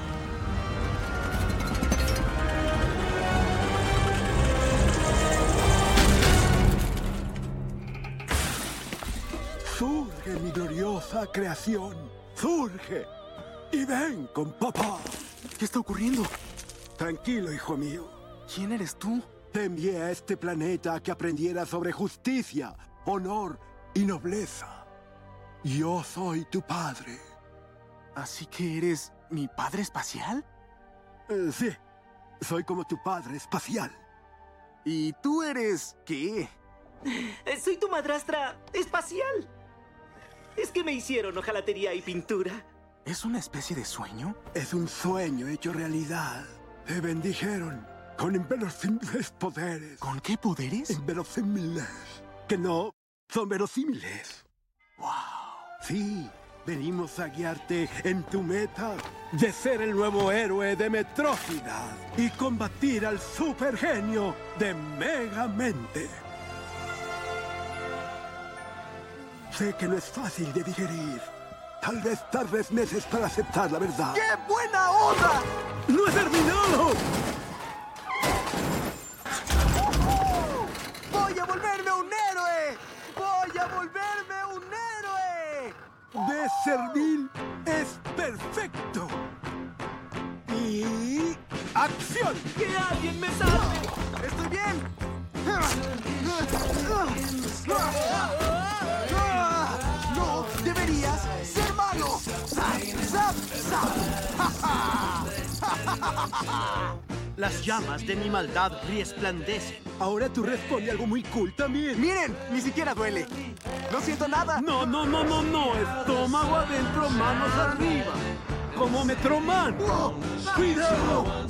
Surge, mi gloriosa creación. Surge. Y ven con papá. ¿Qué está ocurriendo? Tranquilo, hijo mío. ¿Quién eres tú? Te envié a este planeta a que aprendieras sobre justicia, honor y nobleza. Yo soy tu padre. ¿Así que eres mi padre espacial? Eh, sí, soy como tu padre espacial. ¿Y tú eres qué? Eh, Soy tu madrastra espacial. Es que me hicieron hojalatería y pintura. ¿Es una especie de sueño? Es un sueño hecho realidad. Te bendijeron con inverosímiles poderes. ¿Con qué poderes? Inverosímiles. Que no son verosímiles. ¡Wow! Sí, venimos a guiarte en tu meta de ser el nuevo héroe de Metrócidas y combatir al supergenio de Megamente. Sé que no es fácil de digerir. Tal vez tardes meses para aceptar la verdad. ¡Qué buena onda! ¡No he terminado! ¡Voy a volverme un héroe! ¡Voy a volverme un héroe! De Servil es perfecto. Y... ¡acción! ¡Que alguien me salve! ¡Estoy bien! ¡No! ¡Deberías ser malo! ¡Zap, zap, zap! Las llamas de mi maldad resplandecen. Ahora tú responde algo muy cool también. ¡Miren! Ni siquiera duele. ¡No siento nada! No, no, no, no, no. Estómago adentro, manos arriba. Como Metroman. ¡Oh! ¡Cuidado!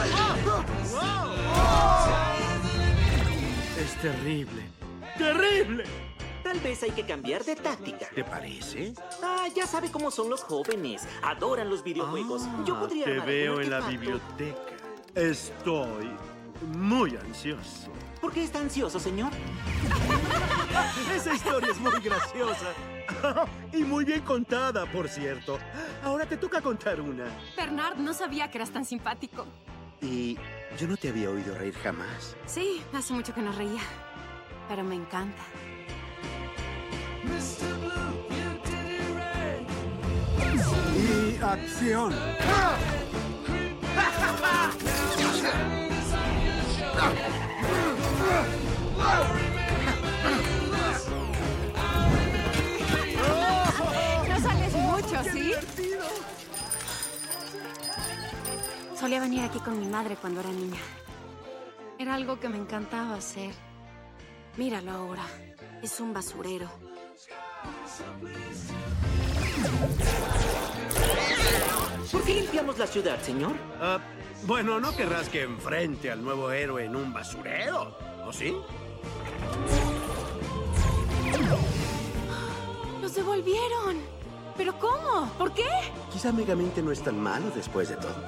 Es terrible. ¡Terrible! Tal vez hay que cambiar de táctica. ¿Te parece? Ah, ya sabe cómo son los jóvenes. Adoran los videojuegos. Yo podría Te armar veo un en la artefacto. biblioteca. Estoy muy ansioso. ¿Por qué está ansioso, señor? Esa historia es muy graciosa. Y muy bien contada, por cierto. Ahora te toca contar una. Bernard, no sabía que eras tan simpático. Y yo no te había oído reír jamás. Sí, hace mucho que no reía. Pero me encanta. Y acción. No sales mucho, ¿sí? Solía venir aquí con mi madre cuando era niña. Era algo que me encantaba hacer. Míralo ahora. Es un basurero. ¿Por qué limpiamos la ciudad, señor? Ah, bueno, no querrás que enfrente al nuevo héroe en un basurero, ¿o sí? ¡Los devolvieron! ¿Pero cómo? ¿Por qué? Quizá Megamente no es tan malo después de todo.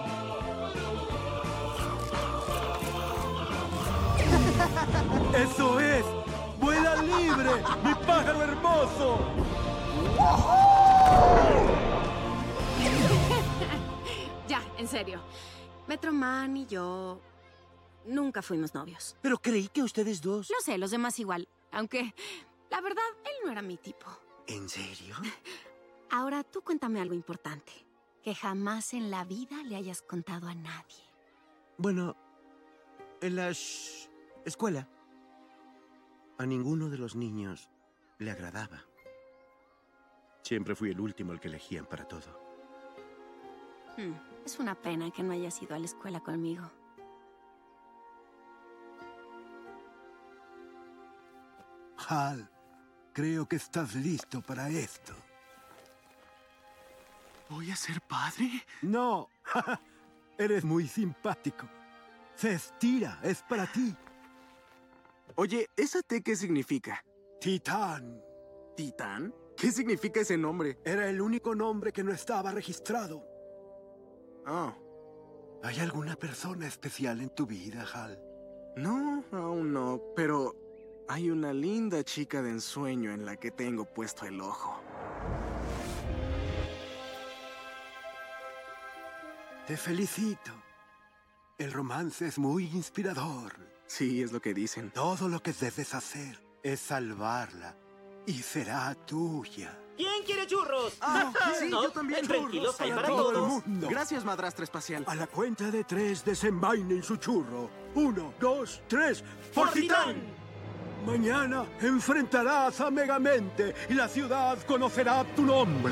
¡Eso es! ¡Vuela libre, mi pájaro hermoso! Ya, en serio. Metroman y yo nunca fuimos novios. Pero creí que ustedes dos... Lo sé, los demás igual. Aunque, la verdad, él no era mi tipo. ¿En serio? Ahora tú cuéntame algo importante. Que jamás en la vida le hayas contado a nadie. Bueno, en la sh- escuela, a ninguno de los niños le agradaba. Siempre fui el último al que elegían para todo. Hmm, es una pena que no hayas ido a la escuela conmigo. Hal, creo que estás listo para esto. ¿Voy a ser padre? No. Eres muy simpático. Cestira, es para ti. Oye, ¿esa T qué significa? Titán. ¿Titán? ¿Qué significa ese nombre? Era el único nombre que no estaba registrado. Oh. ¿Hay alguna persona especial en tu vida, Hal? No, aún no, pero hay una linda chica de ensueño en la que tengo puesto el ojo. Te felicito. El romance es muy inspirador. Sí, es lo que dicen. Todo lo que debes hacer es salvarla y será tuya. ¿Quién quiere churros? Ah, sí, ¿No? yo también. Tranquilos, hay para todo el todos. mundo. Gracias, madrastra espacial. A la cuenta de tres desenvainen su churro. Uno, dos, tres. ¡Por Titán! Mañana enfrentarás a Megamente y la ciudad conocerá tu nombre.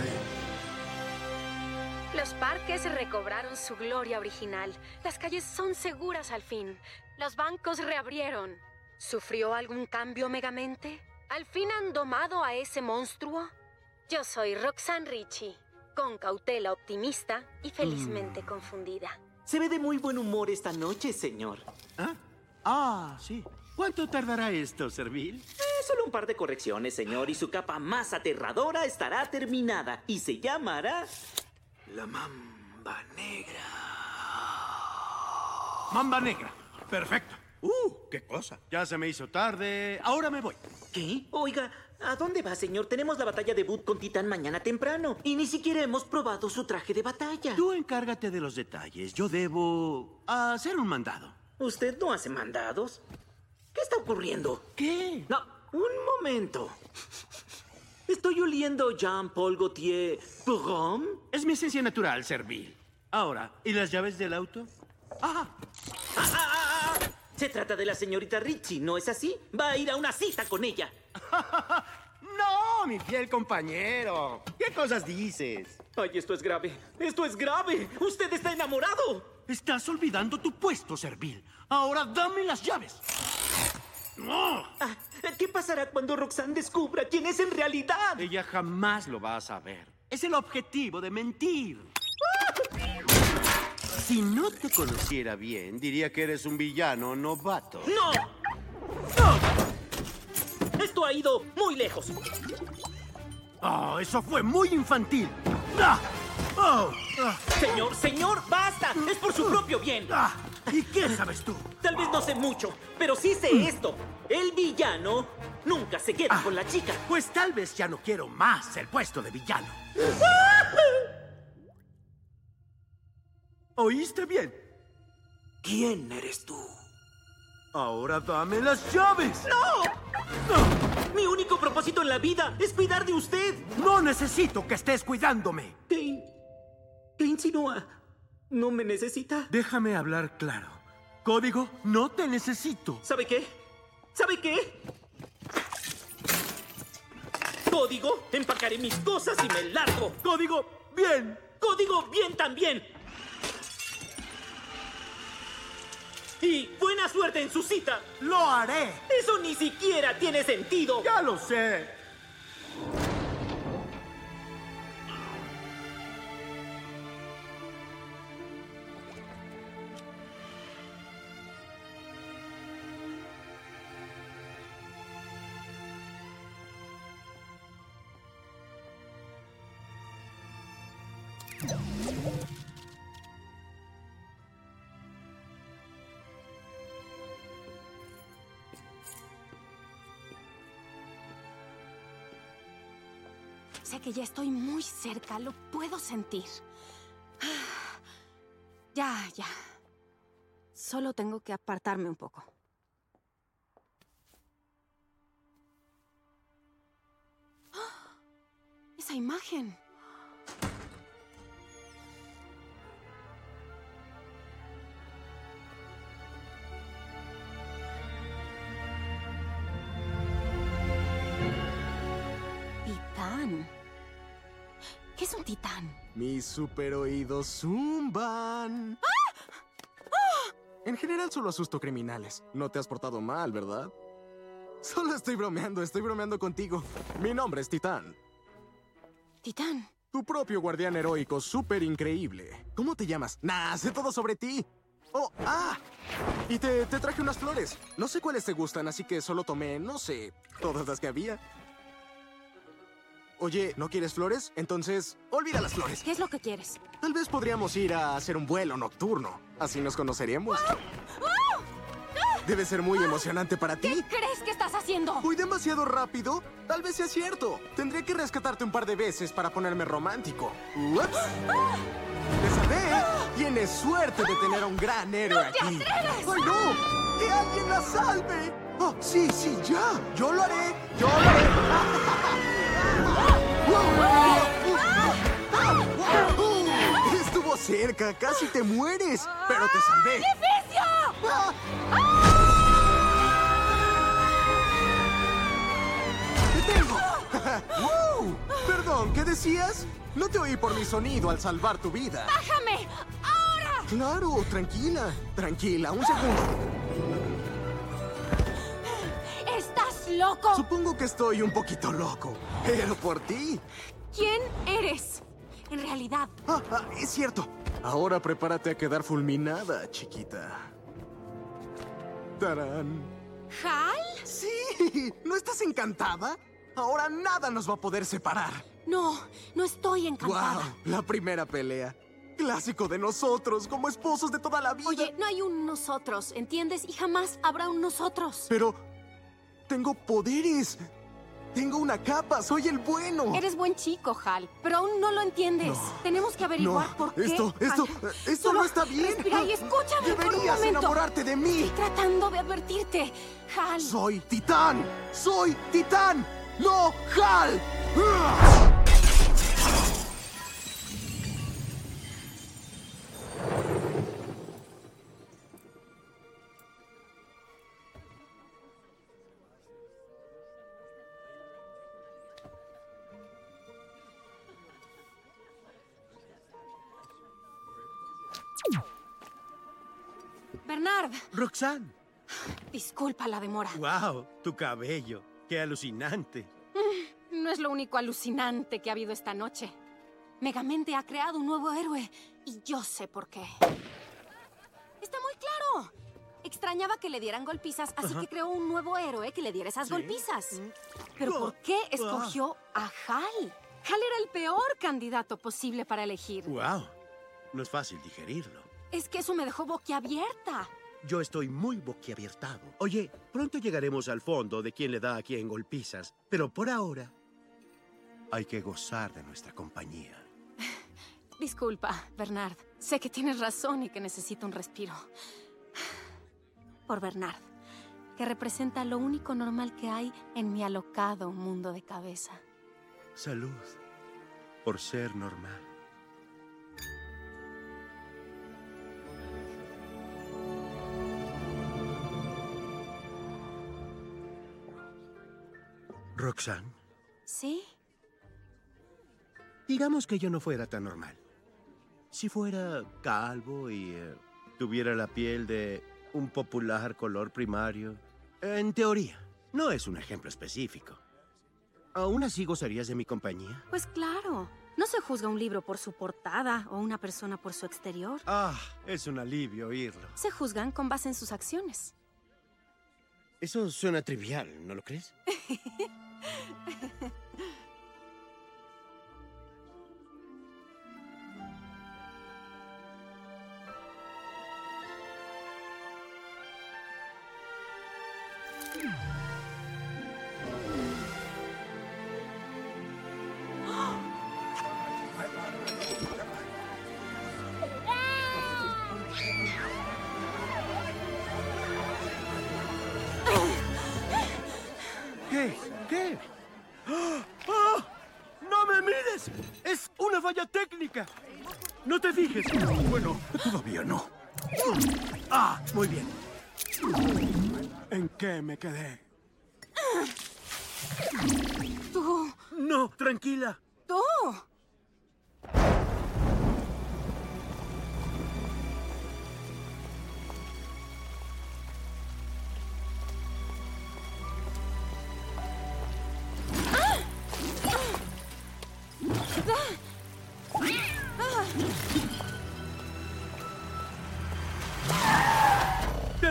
Los parques recobraron su gloria original. Las calles son seguras al fin. Los bancos reabrieron. ¿Sufrió algún cambio Megamente? ¿Al fin han domado a ese monstruo? Yo soy Roxanne Ritchie, con cautela optimista y felizmente mm. confundida. Se ve de muy buen humor esta noche, señor. ¿Ah? Ah, sí. ¿Cuánto tardará esto, Servil? Eh, solo un par de correcciones, señor, y su capa más aterradora estará terminada. Y se llamará... La Mamba Negra. Mamba Negra. Perfecto. ¡Uh! ¡Qué cosa! Ya se me hizo tarde. Ahora me voy. ¿Qué? Oiga, ¿a dónde va, señor? Tenemos la batalla debut con Titán mañana temprano. Y ni siquiera hemos probado su traje de batalla. Tú encárgate de los detalles. Yo debo hacer un mandado. ¿Usted no hace mandados? ¿Qué está ocurriendo? ¿Qué? No, un momento. ¿Estoy oliendo Jean-Paul Gaultier Prom? Es mi esencia natural, Servil. Ahora, ¿y las llaves del auto? ¡Ah! ¡Ah, ah, ah! Se trata de la señorita Ritchie, ¿no es así? Va a ir a una cita con ella. ¡No, mi fiel compañero! ¿Qué cosas dices? Ay, esto es grave. ¡Esto es grave! ¡Usted está enamorado! Estás olvidando tu puesto, Servil. Ahora dame las llaves. ¡No! Ah, ¿qué pasará cuando Roxanne descubra quién es en realidad? Ella jamás lo va a saber. Es el objetivo de mentir. Si no te conociera bien, diría que eres un villano novato. ¡No! ¡No! Esto ha ido muy lejos. Oh, eso fue muy infantil. ¡Ah! Oh, ah. Señor, señor, basta. Es por su propio bien. Ah, ¿y qué sabes tú? Tal vez no sé mucho, pero sí sé esto. El villano nunca se queda Ah, con la chica. Pues tal vez ya no quiero más el puesto de villano. ¿Oíste bien? ¿Quién eres tú? Ahora dame las llaves. ¡No! ¡No! Mi único propósito en la vida es cuidar de usted. No necesito que estés cuidándome. ¿Qué, qué insinúa? ¿No me necesita? Déjame hablar claro. Código, no te necesito. ¿Sabe qué? ¿Sabe qué? Código, empacaré mis cosas y me largo. Código, bien. Código, bien también. Y buena suerte en su cita. ¡Lo haré! Eso ni siquiera tiene sentido. ¡Ya lo sé! Sé que ya estoy muy cerca, lo puedo sentir. Ya, ya. Solo tengo que apartarme un poco. ¡Ah! ¡Esa imagen! Titán. ¿Qué es un titán? Mis super oídos zumban. ¡Ah! ¡Ah! En general solo asusto criminales. No te has portado mal, ¿verdad? Solo estoy bromeando, estoy bromeando contigo. Mi nombre es Titán. Titán. Tu propio guardián heroico, súper increíble. ¿Cómo te llamas? Nah, sé todo sobre ti. Oh, ah. Y te, te traje unas flores. No sé cuáles te gustan, así que solo tomé, no sé, todas las que había. Oye, ¿no quieres flores? Entonces, olvida las flores. ¿Qué es lo que quieres? Tal vez podríamos ir a hacer un vuelo nocturno. Así nos conoceríamos. ¡Ah! Debe ser muy emocionante para ti. ¿Qué crees que estás haciendo? ¿Voy demasiado rápido? Tal vez sea cierto. Tendré que rescatarte un par de veces para ponerme romántico. ¡Ups! ¡Te salvé! Tienes suerte de tener a un gran héroe ¡No te aquí. atreves! ¡Ay, no! ¡Que alguien la salve! ¡Oh, sí, sí, ya! ¡Yo lo haré! ¡Yo lo haré! Estuvo cerca, casi te mueres, pero te salvé. ¡Edificio! ¡Te tengo! ¡Wow! Perdón, ¿qué decías? No te oí por mi sonido al salvar tu vida. ¡Bájame! ¡Ahora! Claro, tranquila, tranquila, un segundo. ¡Estás loco! Supongo que estoy un poquito loco, pero por ti. ¿Quién eres? En realidad. Ah, ah, es cierto. Ahora prepárate a quedar fulminada, chiquita. ¡Tarán! ¿Hal? ¡Sí! ¿No estás encantada? Ahora nada nos va a poder separar. No, no estoy encantada. ¡Wow! La primera pelea. Clásico de nosotros, como esposos de toda la vida. Oye, no hay un nosotros, ¿entiendes? Y jamás habrá un nosotros. Pero tengo poderes. Tengo una capa, soy el bueno. Eres buen chico, Hal, pero aún no lo entiendes. No, Tenemos que averiguar no, por qué. Esto, esto, Hal. esto Solo no está bien. Respira y escúchame por un Deberías momento. enamorarte de mí. Estoy tratando de advertirte, Hal. Soy Titán. Soy Titán. No, Hal. Bernard. Roxanne. Disculpa la demora. ¡Wow! Tu cabello. ¡Qué alucinante! Mm, no es lo único alucinante que ha habido esta noche. Megamente ha creado un nuevo héroe y yo sé por qué. Está muy claro. Extrañaba que le dieran golpizas, así Ajá. que creó un nuevo héroe que le diera esas ¿Sí? golpizas. Pero Oh, ¿por qué ah. escogió a Hal? Hal era el peor candidato posible para elegir. ¡Wow! No es fácil digerirlo. Es que eso me dejó boquiabierta. Yo estoy muy boquiabiertado. Oye, pronto llegaremos al fondo de quién le da a quién golpizas, pero por ahora hay que gozar de nuestra compañía. Disculpa, Bernard. Sé que tienes razón y que necesito un respiro. Por Bernard, que representa lo único normal que hay en mi alocado mundo de cabeza. Salud por ser normal. Roxanne, ¿Sí? digamos que yo no fuera tan normal. Si fuera calvo y eh, tuviera la piel de un popular color primario, en teoría, no es un ejemplo específico. ¿Aún así gozarías de mi compañía? Pues claro. No se juzga un libro por su portada o una persona por su exterior. Ah, es un alivio oírlo. Se juzgan con base en sus acciones. Eso suena trivial, ¿no lo crees? ¿Qué? ¿Qué? ¡Ah! ¡Ah! ¡No me mires! ¡Es una falla técnica! ¡No te fijes! Bueno, todavía no. ¡Ah! Muy bien. ¿En qué me quedé? Tú. No, tranquila. Tú.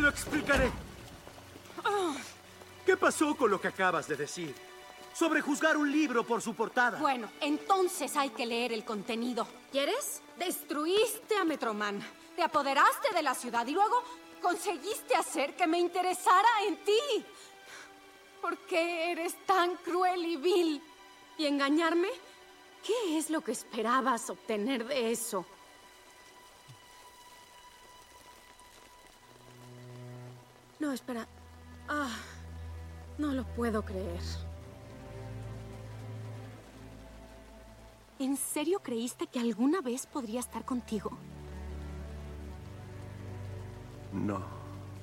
lo explicaré. ¿Qué pasó con lo que acabas de decir? Sobre juzgar un libro por su portada. Bueno, entonces hay que leer el contenido. ¿Quieres? Destruiste a Metroman. Te apoderaste de la ciudad y luego conseguiste hacer que me interesara en ti. ¿Por qué eres tan cruel y vil? ¿Y engañarme? ¿Qué es lo que esperabas obtener de eso? No, espera. Ah, no lo puedo creer. ¿En serio creíste que alguna vez podría estar contigo? No.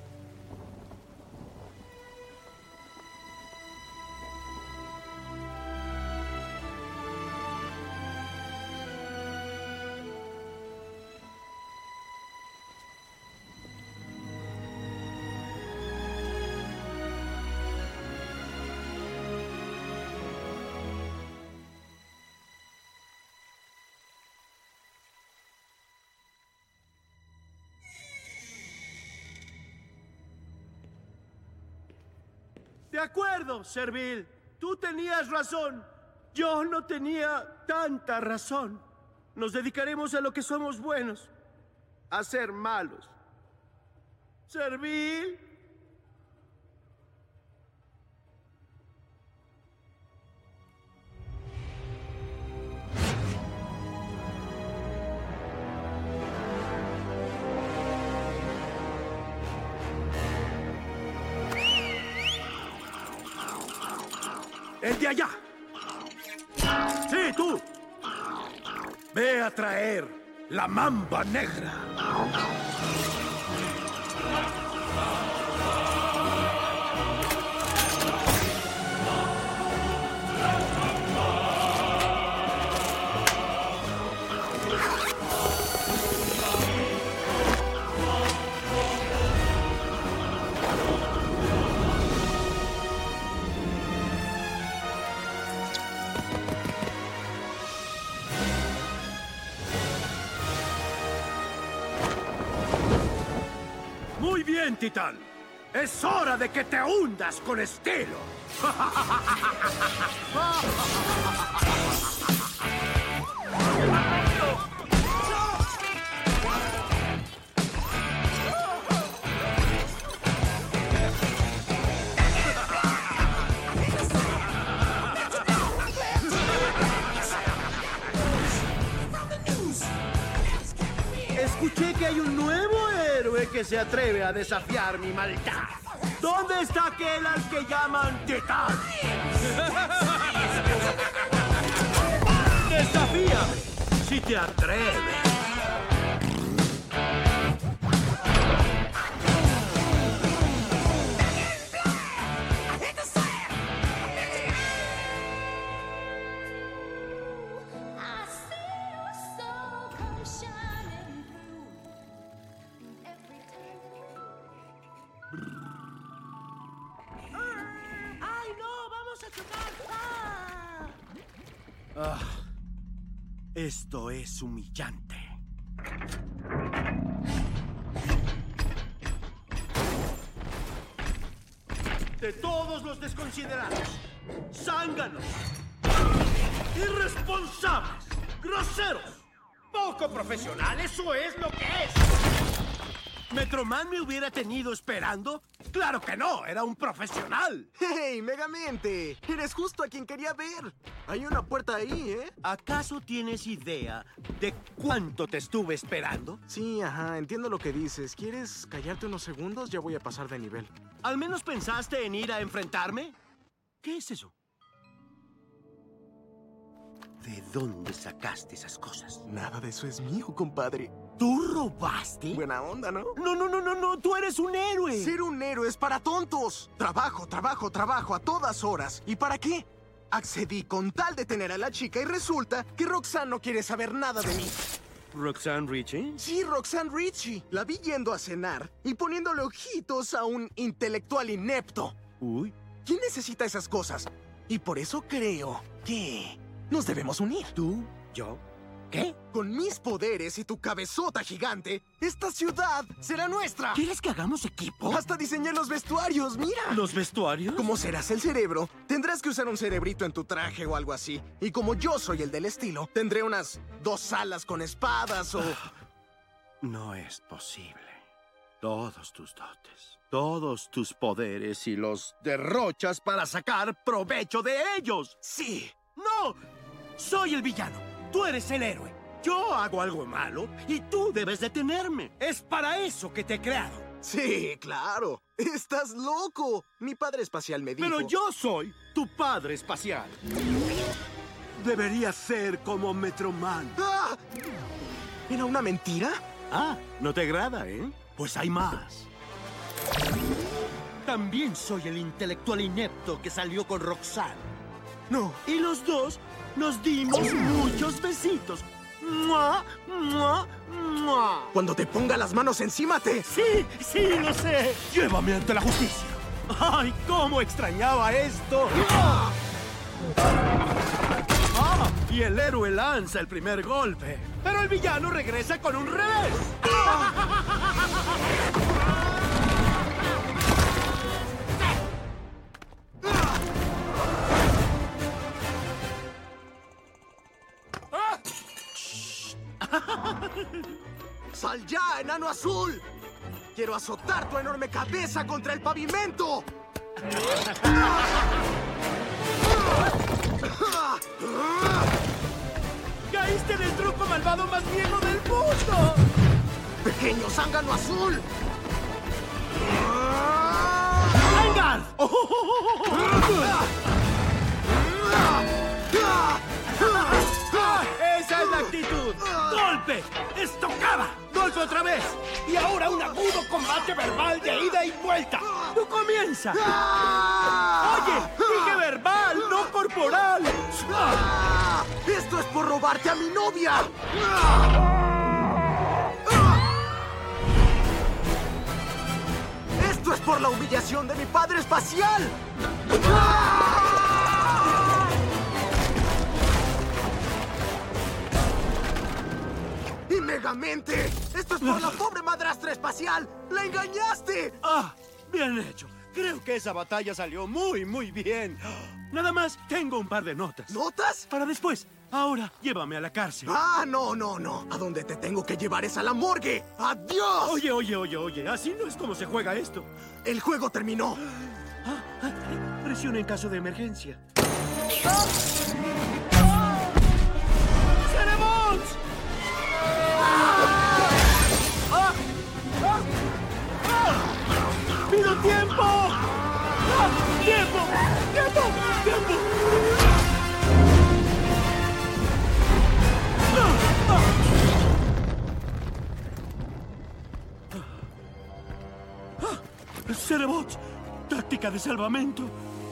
De acuerdo, Servil. Tú tenías razón. Yo no tenía tanta razón. Nos dedicaremos a lo que somos buenos. A ser malos. Servil. ¡El de allá! ¡Sí, tú! Ve a traer la mamba negra. Muy bien, Titán. Es hora de que te hundas con estilo. Escuché que hay un nuevo héroe que se atreve a desafiar mi maldad. ¿Dónde está aquel al que llaman Titán? ¡Desafíame! Si te atreves. Ah, esto es humillante. De todos los desconsiderados, zánganos, irresponsables, groseros, poco profesional, eso es lo que es. ¿Metroman me hubiera tenido esperando? ¡Claro que no! ¡Era un profesional! ¡Hey, Megamente! Eres justo a quien quería ver. Hay una puerta ahí, ¿eh? ¿Acaso tienes idea de cuánto te estuve esperando? Sí, ajá, entiendo lo que dices. ¿Quieres callarte unos segundos? Ya voy a pasar de nivel. ¿Al menos pensaste en ir a enfrentarme? ¿Qué es eso? ¿De dónde sacaste esas cosas? Nada de eso es mío, compadre. ¿Tú robaste? Buena onda, ¿no? No, no, no, no, no. Tú eres un héroe. Ser un héroe es para tontos. Trabajo, trabajo, trabajo a todas horas. ¿Y para qué? Accedí con tal de tener a la chica y resulta que Roxanne no quiere saber nada de mí. ¿Roxanne Ritchie? Sí, Roxanne Ritchie. La vi yendo a cenar y poniéndole ojitos a un intelectual inepto. Uy. ¿Quién necesita esas cosas? Y por eso creo que nos debemos unir. ¿Tú, yo ¿Qué? Con mis poderes y tu cabezota gigante, esta ciudad será nuestra. ¿Quieres que hagamos equipo? Hasta diseñé los vestuarios, mira. ¿Los vestuarios? Como serás el cerebro, tendrás que usar un cerebrito en tu traje o algo así. Y como yo soy el del estilo, tendré unas dos alas con espadas o... No es posible. Todos tus dotes, todos tus poderes y los derrochas para sacar provecho de ellos. Sí. No. Soy el villano. Tú eres el héroe. Yo hago algo malo y tú debes detenerme. Es para eso que te he creado. Sí, claro. Estás loco. Mi padre espacial me dijo... Pero yo soy tu padre espacial. Debería ser como Metroman. ¡Ah! ¿Era una mentira? Ah, no te agrada, ¿eh? Pues hay más. También soy el intelectual inepto que salió con Roxanne. No. Y los dos nos dimos muchos besitos. ¡Mua! ¡Mua! ¡Mua! Cuando te ponga las manos encima te... Sí, sí, lo sé. Llévame ante la justicia. ¡Ay, cómo extrañaba esto! ¡Ah! ¡Ah! Y el héroe lanza el primer golpe. Pero el villano regresa con un revés. ¡Ah! ¡Sal ya, enano azul! ¡Quiero azotar tu enorme cabeza contra el pavimento! ¡Caíste en el truco malvado más viejo del mundo! ¡Pequeño zángano azul! ¡Engar! ¡Esa es la actitud! ¡Golpe! ¡Estocada! ¡Golpe otra vez! Y ahora un agudo combate verbal de ida y vuelta. ¡Tú comienza! ¡Oye! ¡Dije verbal, no corporal! ¡Esto es por robarte a mi novia! ¡Esto es por la humillación de mi padre espacial! ¡Y Megamente! ¡Esto es por la pobre madrastra espacial! ¡La engañaste! ¡Ah! Bien hecho. Creo que esa batalla salió muy, muy bien. Nada más, tengo un par de notas. ¿Notas? Para después. Ahora, llévame a la cárcel. ¡Ah, no, no, no! A donde te tengo que llevar es a la morgue. ¡Adiós! Oye, oye, oye, oye. Así no es como se juega esto. El juego terminó. Ah, ah, presiona en caso de emergencia. ¡Ceremots! ¡Ah! ¡Ah! ¡Ah! ¡Pido tiempo! ¡Ah! ¡Tiempo! ¡Tiempo! ¡Tiempo! ¡Ah! ¡Ah! ¡Ah! ¡Ceremots! ¡Táctica de salvamento!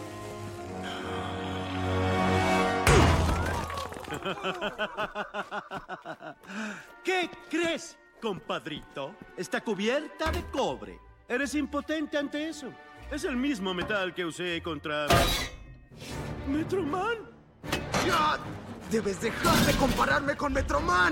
¿Qué crees, compadrito? Está cubierta de cobre. Eres impotente ante eso. Es el mismo metal que usé contra... ¿Metroman? ¡Ya! ¡Debes dejar de compararme con Metroman!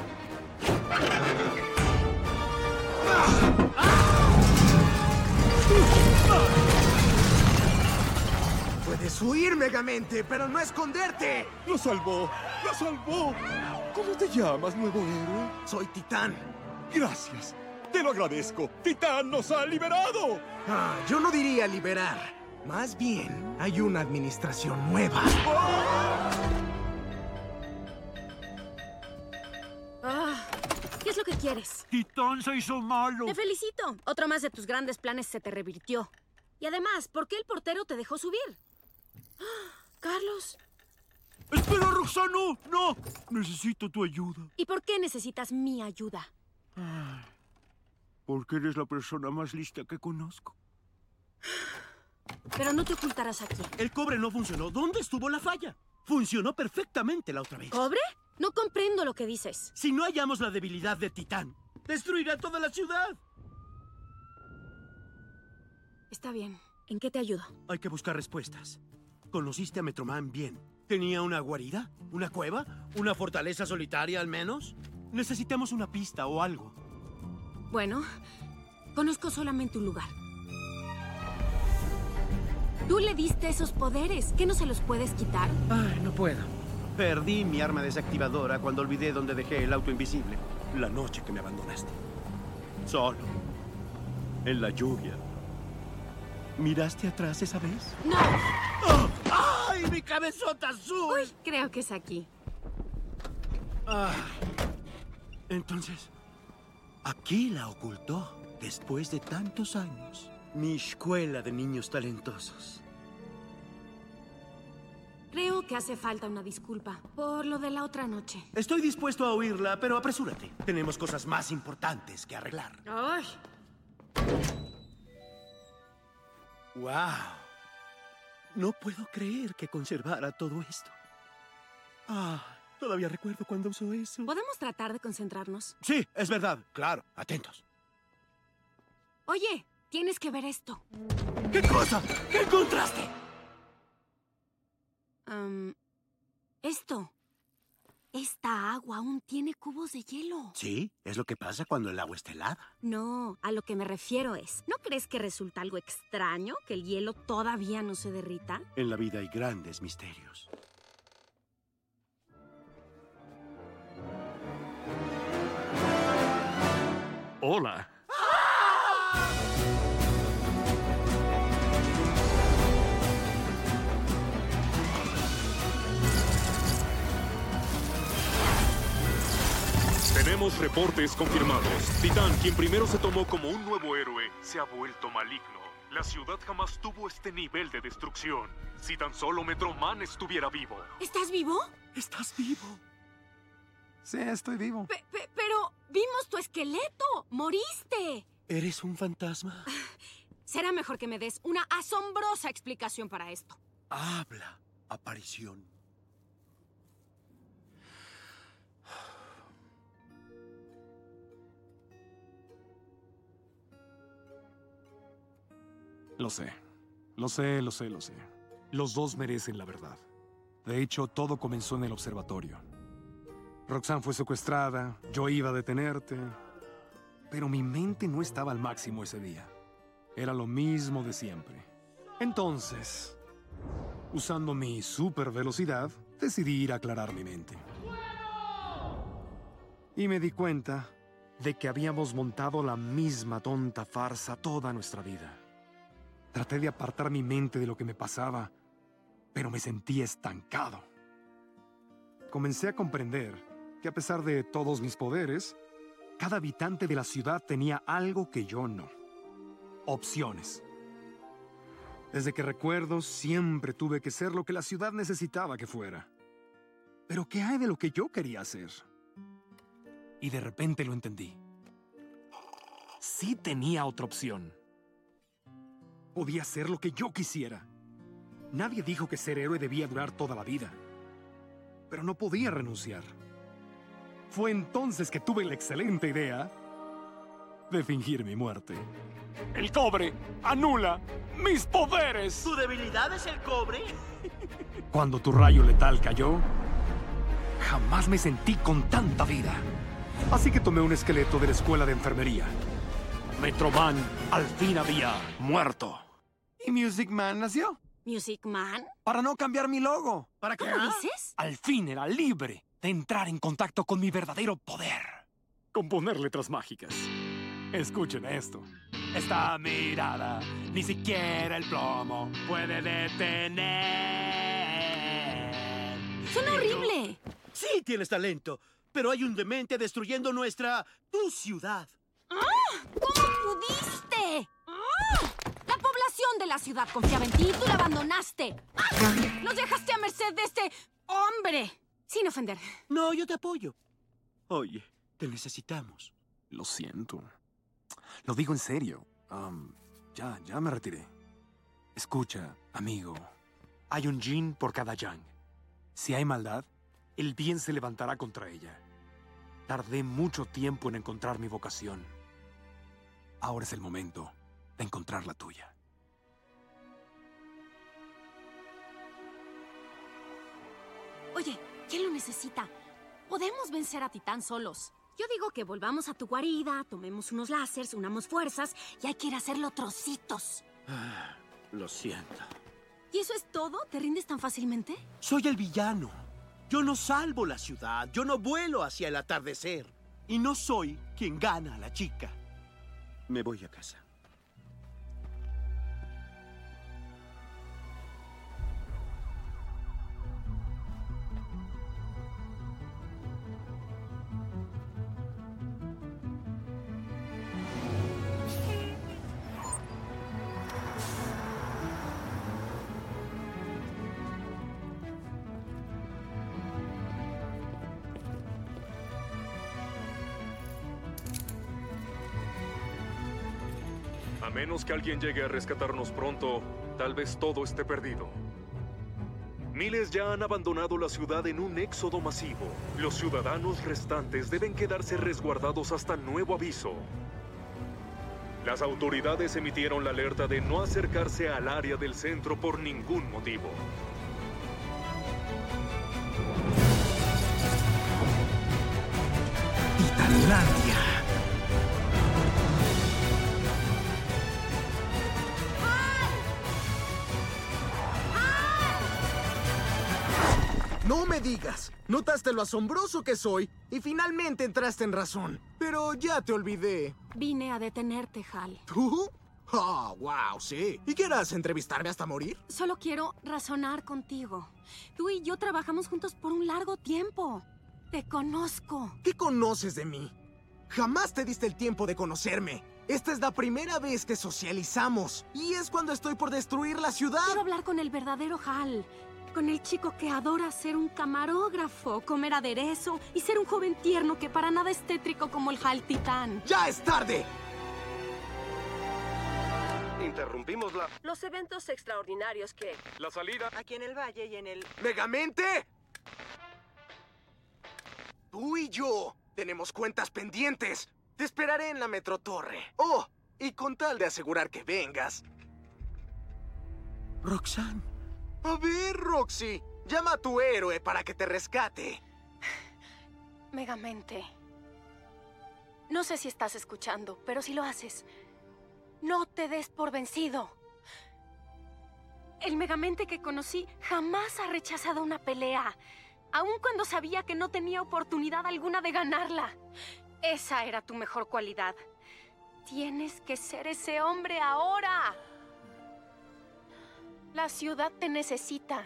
Puedes huir, Megamente, pero no esconderte. ¡Lo salvó! ¡Lo salvó! ¿Cómo te llamas, nuevo héroe? Soy Titán. Gracias. Te lo agradezco. ¡Titán nos ha liberado! Ah, yo no diría liberar. Más bien, hay una administración nueva. Ah, ¿qué es lo que quieres? Titán se hizo malo. Te felicito. Otro más de tus grandes planes se te revirtió. Y además, ¿por qué el portero te dejó subir? ¡Ah! Carlos. ¡Espera, Roxano! ¡No! Necesito tu ayuda. ¿Y por qué necesitas mi ayuda? Ay, porque eres la persona más lista que conozco. Pero no te ocultarás aquí. El cobre no funcionó. ¿Dónde estuvo la falla? Funcionó perfectamente la otra vez. ¿Cobre? No comprendo lo que dices. Si no hallamos la debilidad de Titán, destruirá toda la ciudad. Está bien. ¿En qué te ayudo? Hay que buscar respuestas. Conociste a Metroman bien. ¿Tenía una guarida? ¿Una cueva? ¿Una fortaleza solitaria al menos? Necesitamos una pista o algo. Bueno, conozco solamente un lugar. Tú le diste esos poderes. ¿Qué no se los puedes quitar? Ay, no puedo. Perdí mi arma desactivadora cuando olvidé dónde dejé el auto invisible. La noche que me abandonaste. Solo. En la lluvia. ¿Miraste atrás esa vez? ¡No! ¡Oh! ¡Ay, mi cabezota azul! Uy, creo que es aquí. Ah. Entonces, aquí la ocultó después de tantos años. Mi escuela de niños talentosos. Creo que hace falta una disculpa por lo de la otra noche. Estoy dispuesto a oírla, pero apresúrate. Tenemos cosas más importantes que arreglar. ¡Ay! ¡Wow! No puedo creer que conservara todo esto. Ah, todavía recuerdo cuando usó eso. ¿Podemos tratar de concentrarnos? Sí, es verdad. Claro, atentos. Oye, tienes que ver esto. ¿Qué cosa? ¿Qué encontraste? Um, esto. Esta agua aún tiene cubos de hielo. Sí, es lo que pasa cuando el agua está helada. No, a lo que me refiero es, ¿no crees que resulta algo extraño que el hielo todavía no se derrita? En la vida hay grandes misterios. Hola. Tenemos reportes confirmados. Titán, quien primero se tomó como un nuevo héroe, se ha vuelto maligno. La ciudad jamás tuvo este nivel de destrucción. Si tan solo Metro Man estuviera vivo. ¿Estás vivo? ¿Estás vivo? Sí, estoy vivo. Pe- pe- pero vimos tu esqueleto. ¡Moriste! ¿Eres un fantasma? Será mejor que me des una asombrosa explicación para esto. Habla, aparición. Lo sé. Lo sé, lo sé, lo sé. Los dos merecen la verdad. De hecho, todo comenzó en el observatorio. Roxanne fue secuestrada, yo iba a detenerte, pero mi mente no estaba al máximo ese día. Era lo mismo de siempre. Entonces, usando mi super velocidad, decidí ir a aclarar mi mente. Y me di cuenta de que habíamos montado la misma tonta farsa toda nuestra vida. Traté de apartar mi mente de lo que me pasaba, pero me sentí estancado. Comencé a comprender que a pesar de todos mis poderes, cada habitante de la ciudad tenía algo que yo no. Opciones. Desde que recuerdo, siempre tuve que ser lo que la ciudad necesitaba que fuera. Pero ¿qué hay de lo que yo quería hacer? Y de repente lo entendí. Sí tenía otra opción. Podía hacer lo que yo quisiera. Nadie dijo que ser héroe debía durar toda la vida. Pero no podía renunciar. Fue entonces que tuve la excelente idea de fingir mi muerte. El cobre anula mis poderes. ¿Tu debilidad es el cobre? Cuando tu rayo letal cayó, jamás me sentí con tanta vida. Así que tomé un esqueleto de la escuela de enfermería. Metro Man al fin había muerto. Y Music Man nació. ¿Music Man? Para no cambiar mi logo. ¿Para qué? ¿Cómo dices? Al fin era libre de entrar en contacto con mi verdadero poder. Componer letras mágicas. Escuchen esto. Esta mirada, ni siquiera el plomo puede detener. ¡Suena horrible! Sí, tienes talento, pero hay un demente destruyendo nuestra... tu ciudad. ¡Ah! ¿Cómo pudiste? ¡Ah! La población de la ciudad confiaba en ti y tú la abandonaste. ¡Ah! Los dejaste a merced de este hombre. Sin ofender. No, yo te apoyo. Oye, te necesitamos. Lo siento. Lo digo en serio. Um, ya, ya me retiré. Escucha, amigo. Hay un yin por cada yang. Si hay maldad, el bien se levantará contra ella. Tardé mucho tiempo en encontrar mi vocación. Ahora es el momento de encontrar la tuya. Oye, ¿quién lo necesita? Podemos vencer a Titán solos. Yo digo que volvamos a tu guarida, tomemos unos láseres, unamos fuerzas y hay que ir a hacerlo trocitos. Ah, lo siento. ¿Y eso es todo? ¿Te rindes tan fácilmente? Soy el villano. Yo no salvo la ciudad, yo no vuelo hacia el atardecer. Y no soy quien gana a la chica. Me voy a casa. A menos que alguien llegue a rescatarnos pronto, tal vez todo esté perdido. Miles ya han abandonado la ciudad en un éxodo masivo. Los ciudadanos restantes deben quedarse resguardados hasta nuevo aviso. Las autoridades emitieron la alerta de no acercarse al área del centro por ningún motivo. Titanlandia. No me digas. Notaste lo asombroso que soy y finalmente entraste en razón. Pero ya te olvidé. Vine a detenerte, Hal. ¿Tú? Ah, oh, wow, sí. ¿Y quieras entrevistarme hasta morir? Solo quiero razonar contigo. Tú y yo trabajamos juntos por un largo tiempo. Te conozco. ¿Qué conoces de mí? Jamás te diste el tiempo de conocerme. Esta es la primera vez que socializamos. Y es cuando estoy por destruir la ciudad. Quiero hablar con el verdadero Hal. Con el chico que adora ser un camarógrafo, comer aderezo y ser un joven tierno que para nada es tétrico como el Hal Titán. ¡Ya es tarde! Interrumpimos la... Los eventos extraordinarios que... La salida... Aquí en el valle y en el... ¡Megamente! Tú y yo tenemos cuentas pendientes. Te esperaré en la Metrotorre. Oh, y con tal de asegurar que vengas... Roxanne. A ver, Roxy, llama a tu héroe para que te rescate. Megamente. No sé si estás escuchando, pero si lo haces, no te des por vencido. El Megamente que conocí jamás ha rechazado una pelea, aun cuando sabía que no tenía oportunidad alguna de ganarla. Esa era tu mejor cualidad. Tienes que ser ese hombre ahora. La ciudad te necesita.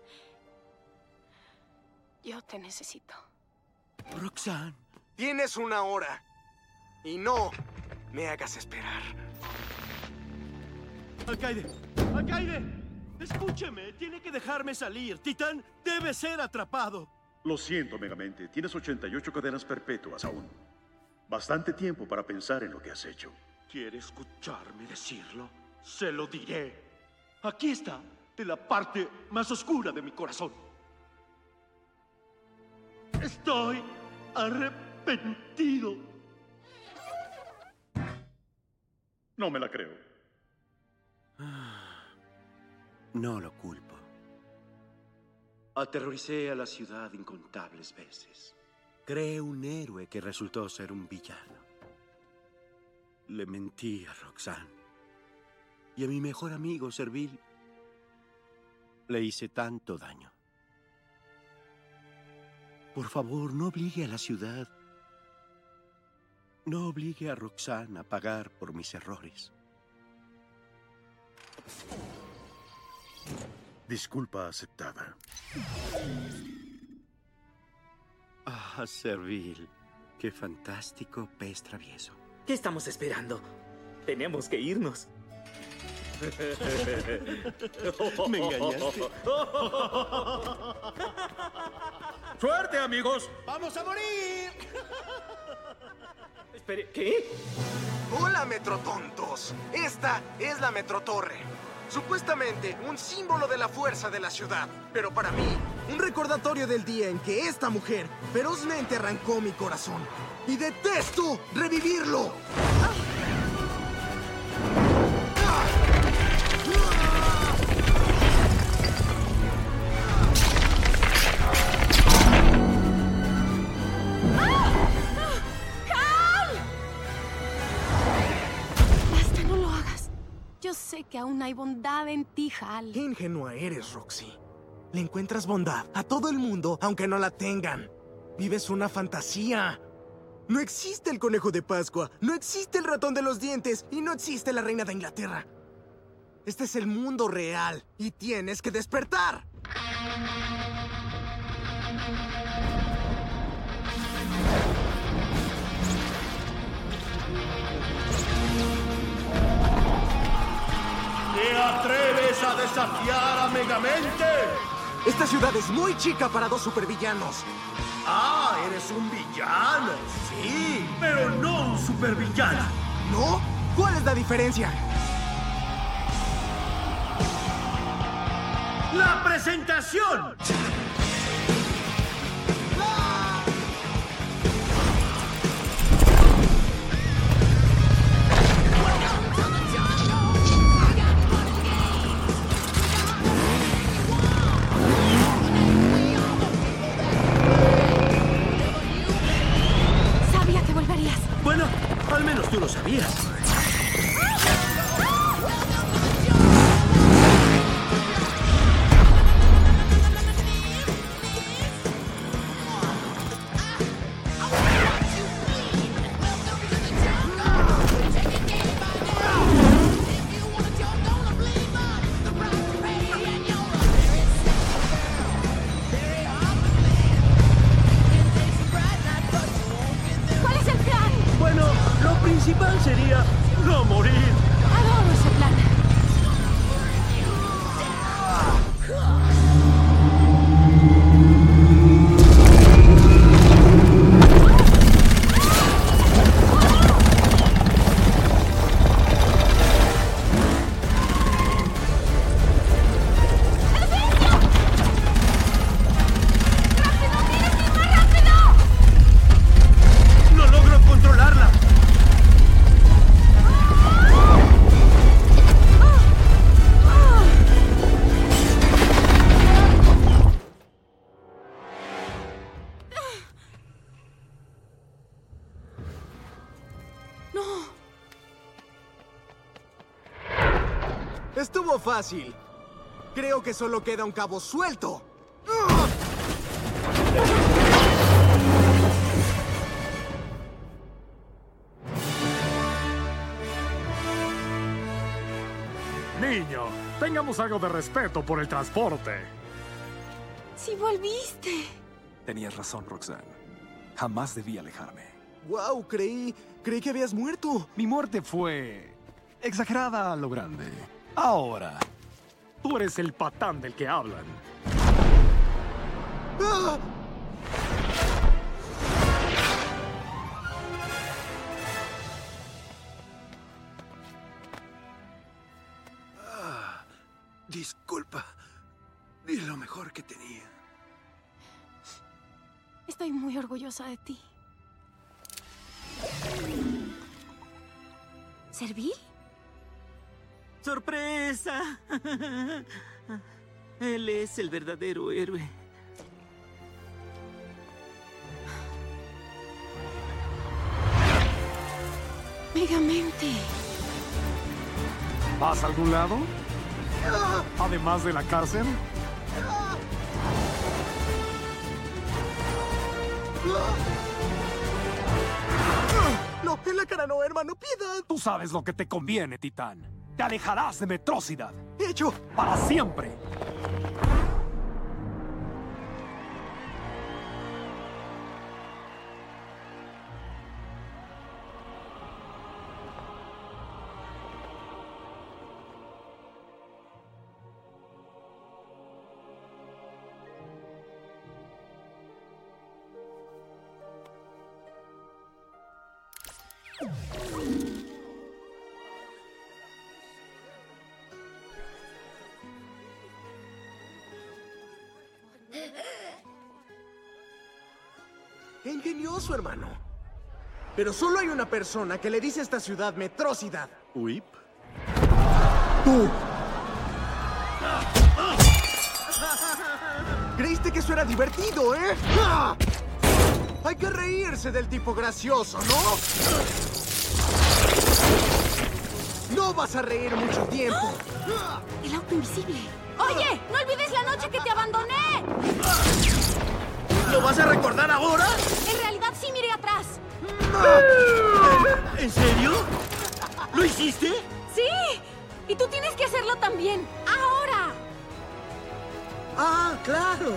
Yo te necesito. Roxanne. Tienes una hora. Y no me hagas esperar. Alcaide. Alcaide. Escúcheme. Tiene que dejarme salir. Titán debe ser atrapado. Lo siento, Megamente. Tienes ochenta y ocho cadenas perpetuas aún. Bastante tiempo para pensar en lo que has hecho. ¿Quiere escucharme decirlo? Se lo diré. Aquí está, de la parte más oscura de mi corazón. Estoy arrepentido. No me la creo. No lo culpo. Aterroricé a la ciudad incontables veces. Creé un héroe que resultó ser un villano. Le mentí a Roxanne. Y a mi mejor amigo, Servil, le hice tanto daño. Por favor, no obligue a la ciudad. No obligue a Roxanne a pagar por mis errores. Disculpa aceptada. Ah, Servil, qué fantástico pez travieso. ¿Qué estamos esperando? Tenemos que irnos. Me engañaste. ¡Suerte, amigos! ¡Vamos a morir! Espere, ¿qué? Hola, Metrotontos. Esta es la Metrotorre. Supuestamente un símbolo de la fuerza de la ciudad. Pero para mí, un recordatorio del día en que esta mujer ferozmente arrancó mi corazón. Y detesto revivirlo. que aún hay bondad en ti, Hal. Qué ingenua eres, Roxy. Le encuentras bondad a todo el mundo, aunque no la tengan. Vives una fantasía. No existe el conejo de Pascua, no existe el ratón de los dientes y no existe la reina de Inglaterra. Este es el mundo real y tienes que despertar. ¿Te atreves a desafiar a Megamente? Esta ciudad es muy chica para dos supervillanos. Ah, eres un villano, sí, pero no un supervillano. ¿No? ¿Cuál es la diferencia? ¡La presentación! Sabía que volverías. Bueno, al menos tú lo sabías. ¿Cuál es el plan? Bueno, lo principal sería no morir. Adoro ese plan. ¡No logro controlarla! No. Estuvo fácil. Creo que solo queda un cabo suelto. Niño, tengamos algo de respeto por el transporte. Si volviste. Tenías razón, Roxanne. Jamás debí alejarme. Wow, creí, creí que habías muerto. Mi muerte fue exagerada a lo grande. Ahora, tú eres el patán del que hablan. ¡Ah! Disculpa. Di lo mejor que tenía. Estoy muy orgullosa de ti. ¿Servil? ¡Sorpresa! Él es el verdadero héroe. Megamente. ¿Vas a algún lado? Además de la cárcel. No, en la cara no, hermano, piedad. Tú sabes lo que te conviene, Titán. Te alejarás de Metrocidad. ¡Hecho! ¡Para siempre! ¡Qué ingenioso, hermano! Pero solo hay una persona que le dice a esta ciudad Metrocidad. ¿Whip? ¡Tú! Creíste que eso era divertido, ¿eh? ¡Ah! Hay que reírse del tipo gracioso, ¿no? No vas a reír mucho tiempo. El auto invisible. ¡Oye! ¡No olvides la noche que te abandoné! ¿Lo vas a recordar ahora? En realidad sí miré atrás. ¿En serio? ¿Lo hiciste? ¡Sí! Y tú tienes que hacerlo también. ¡Ahora! ¡Ah, claro!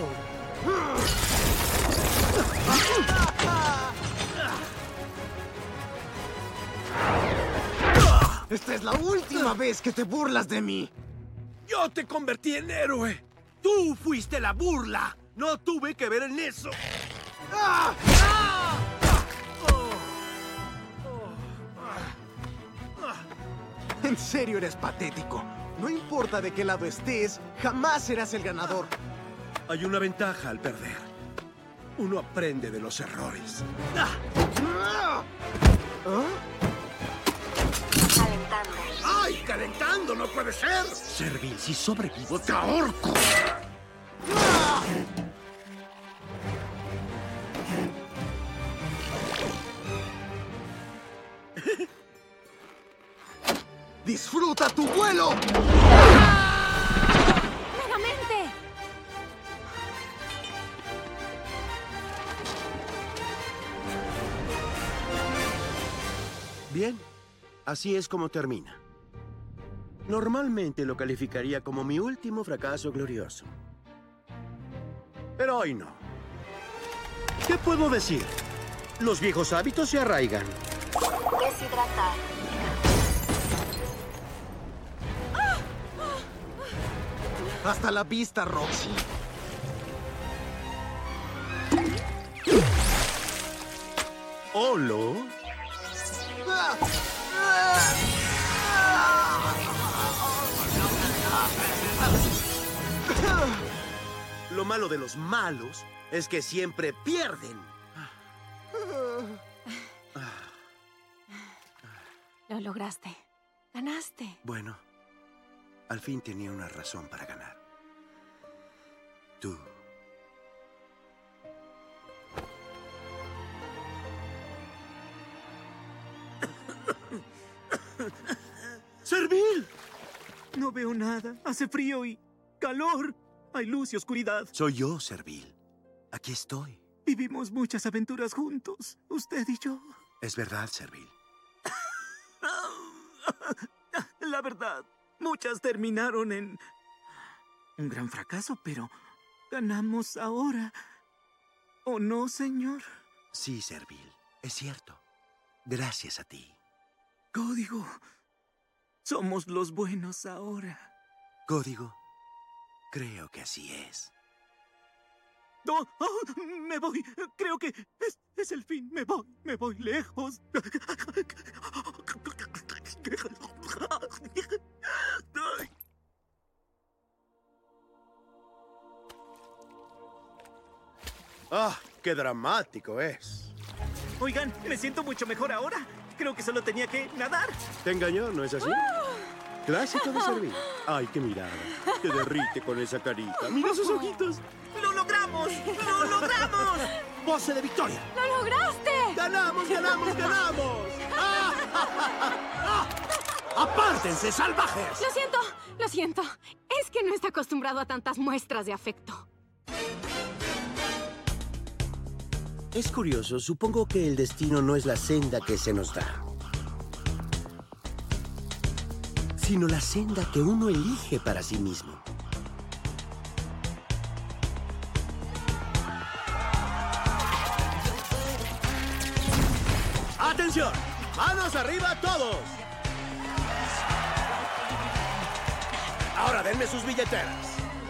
Esta es la última vez que te burlas de mí. Yo te convertí en héroe. Tú fuiste la burla. No tuve que ver en eso. ¡Ah! ¡Ah! En serio eres patético. No importa de qué lado estés, jamás serás el ganador. Hay una ventaja al perder. Uno aprende de los errores. ¿Ah? Calentando. ¡Ay, calentando! ¡No puede ser! Servil, si sobrevivo, te ahorco. ¡Disfruta tu vuelo! ¡Megamente! Bien, así es como termina. Normalmente lo calificaría como mi último fracaso glorioso. Pero hoy no. ¿Qué puedo decir? Los viejos hábitos se arraigan. Deshidratar. Hasta la vista, Roxy. ¿Olo? Lo malo de los malos es que siempre pierden. Lo lograste. Ganaste. Bueno, al fin tenía una razón para ganar. Tú. ¡Servil! No veo nada. Hace frío y calor. Hay luz y oscuridad. Soy yo, Servil. Aquí estoy. Vivimos muchas aventuras juntos, usted y yo. Es verdad, Servil. La verdad, muchas terminaron en un gran fracaso, pero ganamos ahora. ¿O no, señor? Sí, Servil. Es cierto. Gracias a ti. Código. Somos los buenos ahora. Código. Creo que así es. Oh, oh, me voy. Creo que es, es el fin. Me voy. Me voy lejos. ¡Ah! ¡Qué dramático es! Oigan, me siento mucho mejor ahora. Creo que solo tenía que nadar. Te engañó, ¿no es así? Clásico de Servil. ¡Ay, qué mirada! Te derrite con esa carita. ¡Mira sus ojitos! ¡Lo logramos! ¡Lo logramos! ¡Voce de victoria! ¡Lo lograste! ¡Ganamos, ganamos, ganamos! ¡Ah, ah, ah, ah! ¡Apártense, salvajes! Lo siento, lo siento. Es que no está acostumbrado a tantas muestras de afecto. Es curioso. Supongo que el destino no es la senda que se nos da, sino la senda que uno elige para sí mismo. ¡Atención! ¡Manos arriba todos! Ahora denme sus billeteras.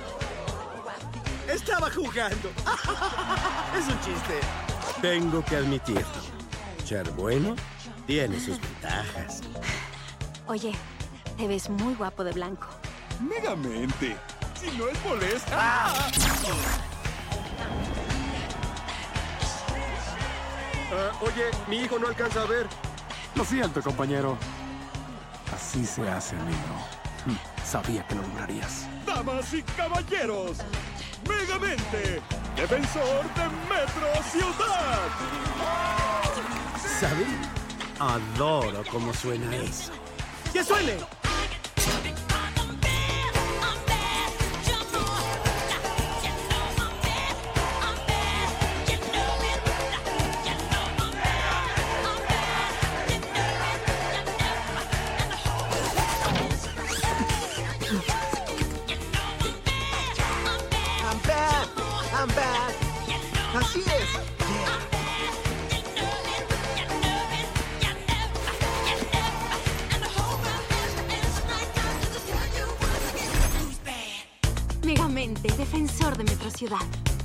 Estaba jugando. Es un chiste. Tengo que admitirlo. Ser bueno tiene sus ventajas. Oye, te ves muy guapo de blanco. Megamente. Si no es molesto. ¡Ah! Uh, oye, mi hijo no alcanza a ver. Lo siento, compañero. Así se hace, amigo. Sabía que lo lograrías. Damas y caballeros, Megamente, defensor de Metro Ciudad. ¿Saben? Adoro cómo suena eso. ¡Que suene! I'm bad. I'm bad. Así es. Megamente, defensor de Metro Ciudad.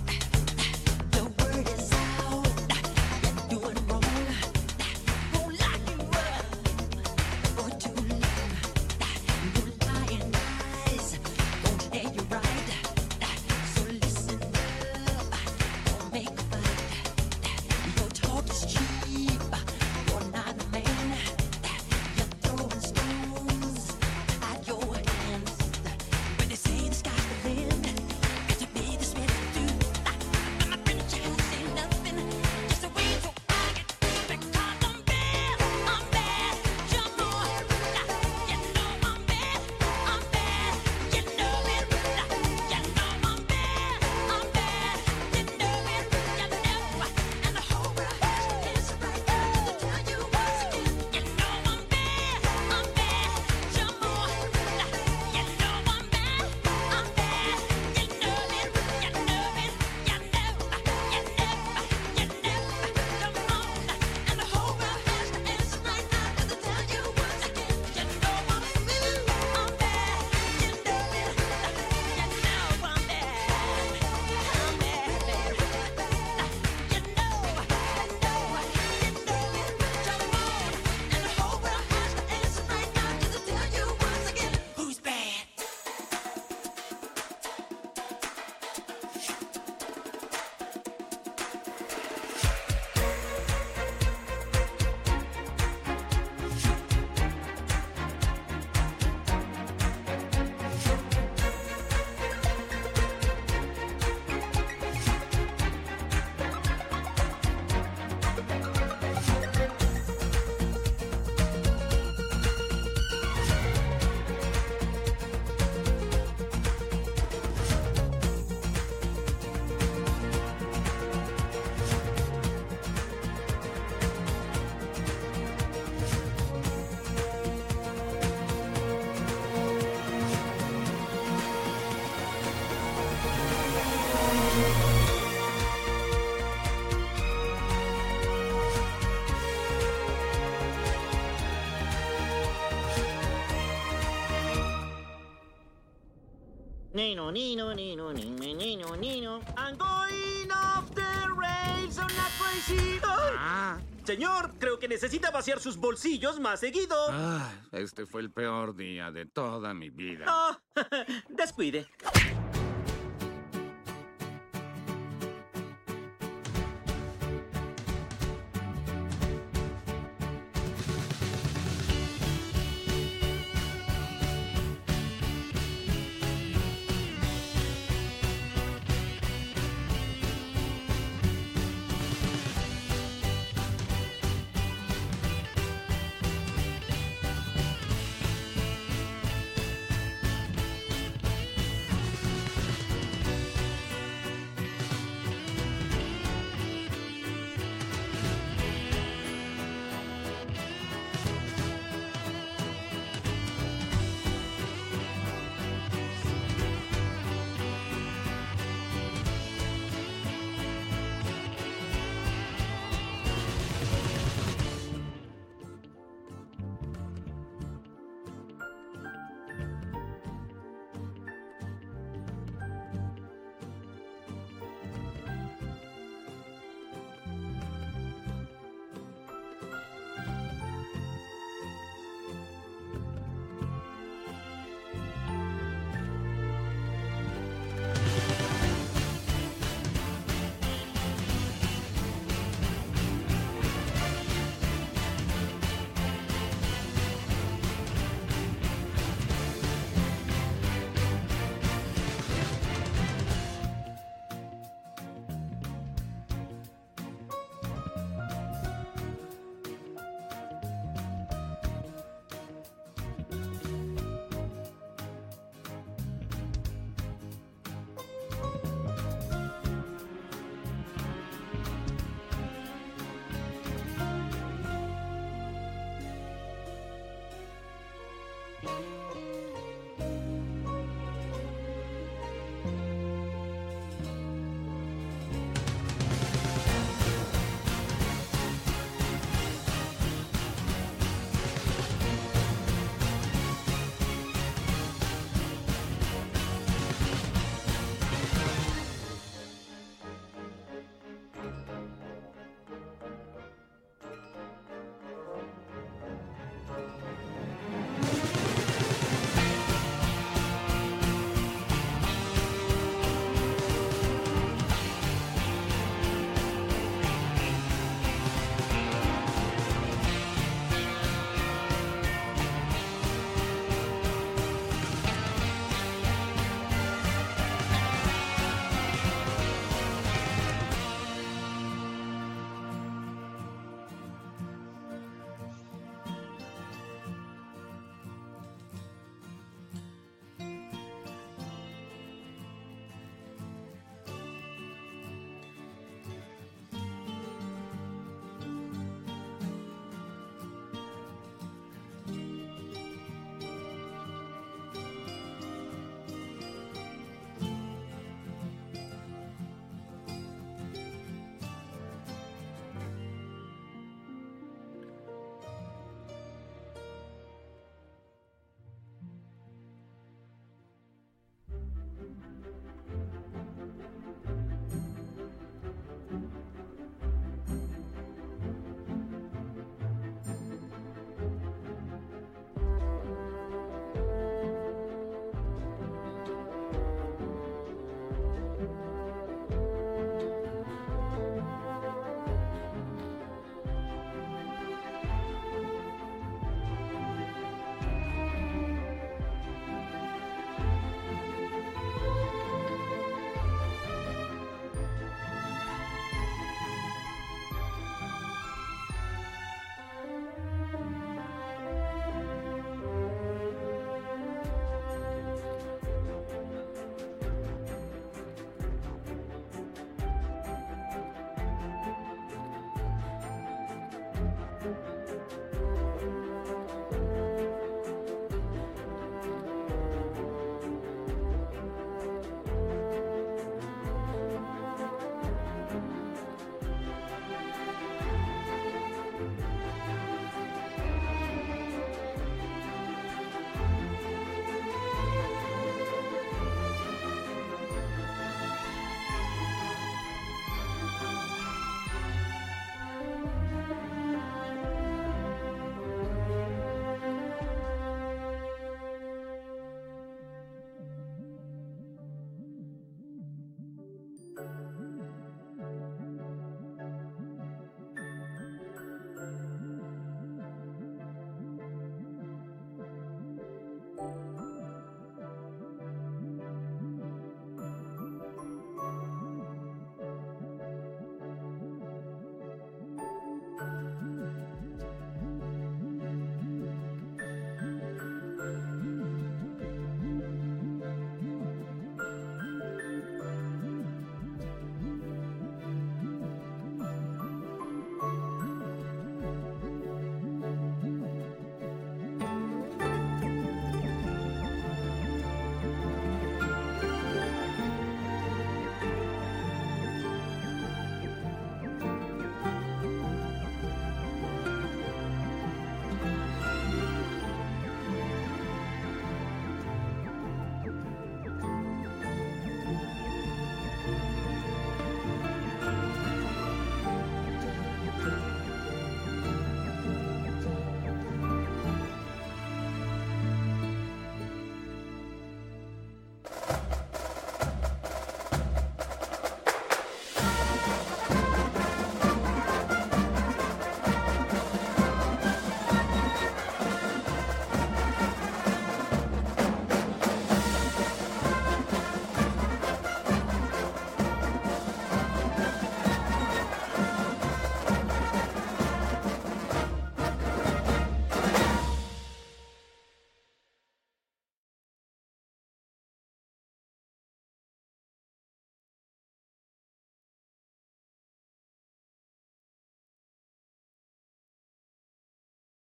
Nino, Nino, Nino, Nino, Nino, Nino. I'm going off the rails on a crazy... Ah. Señor, creo que necesita vaciar sus bolsillos más seguido. Ah, este fue el peor día de toda mi vida. Oh, descuide.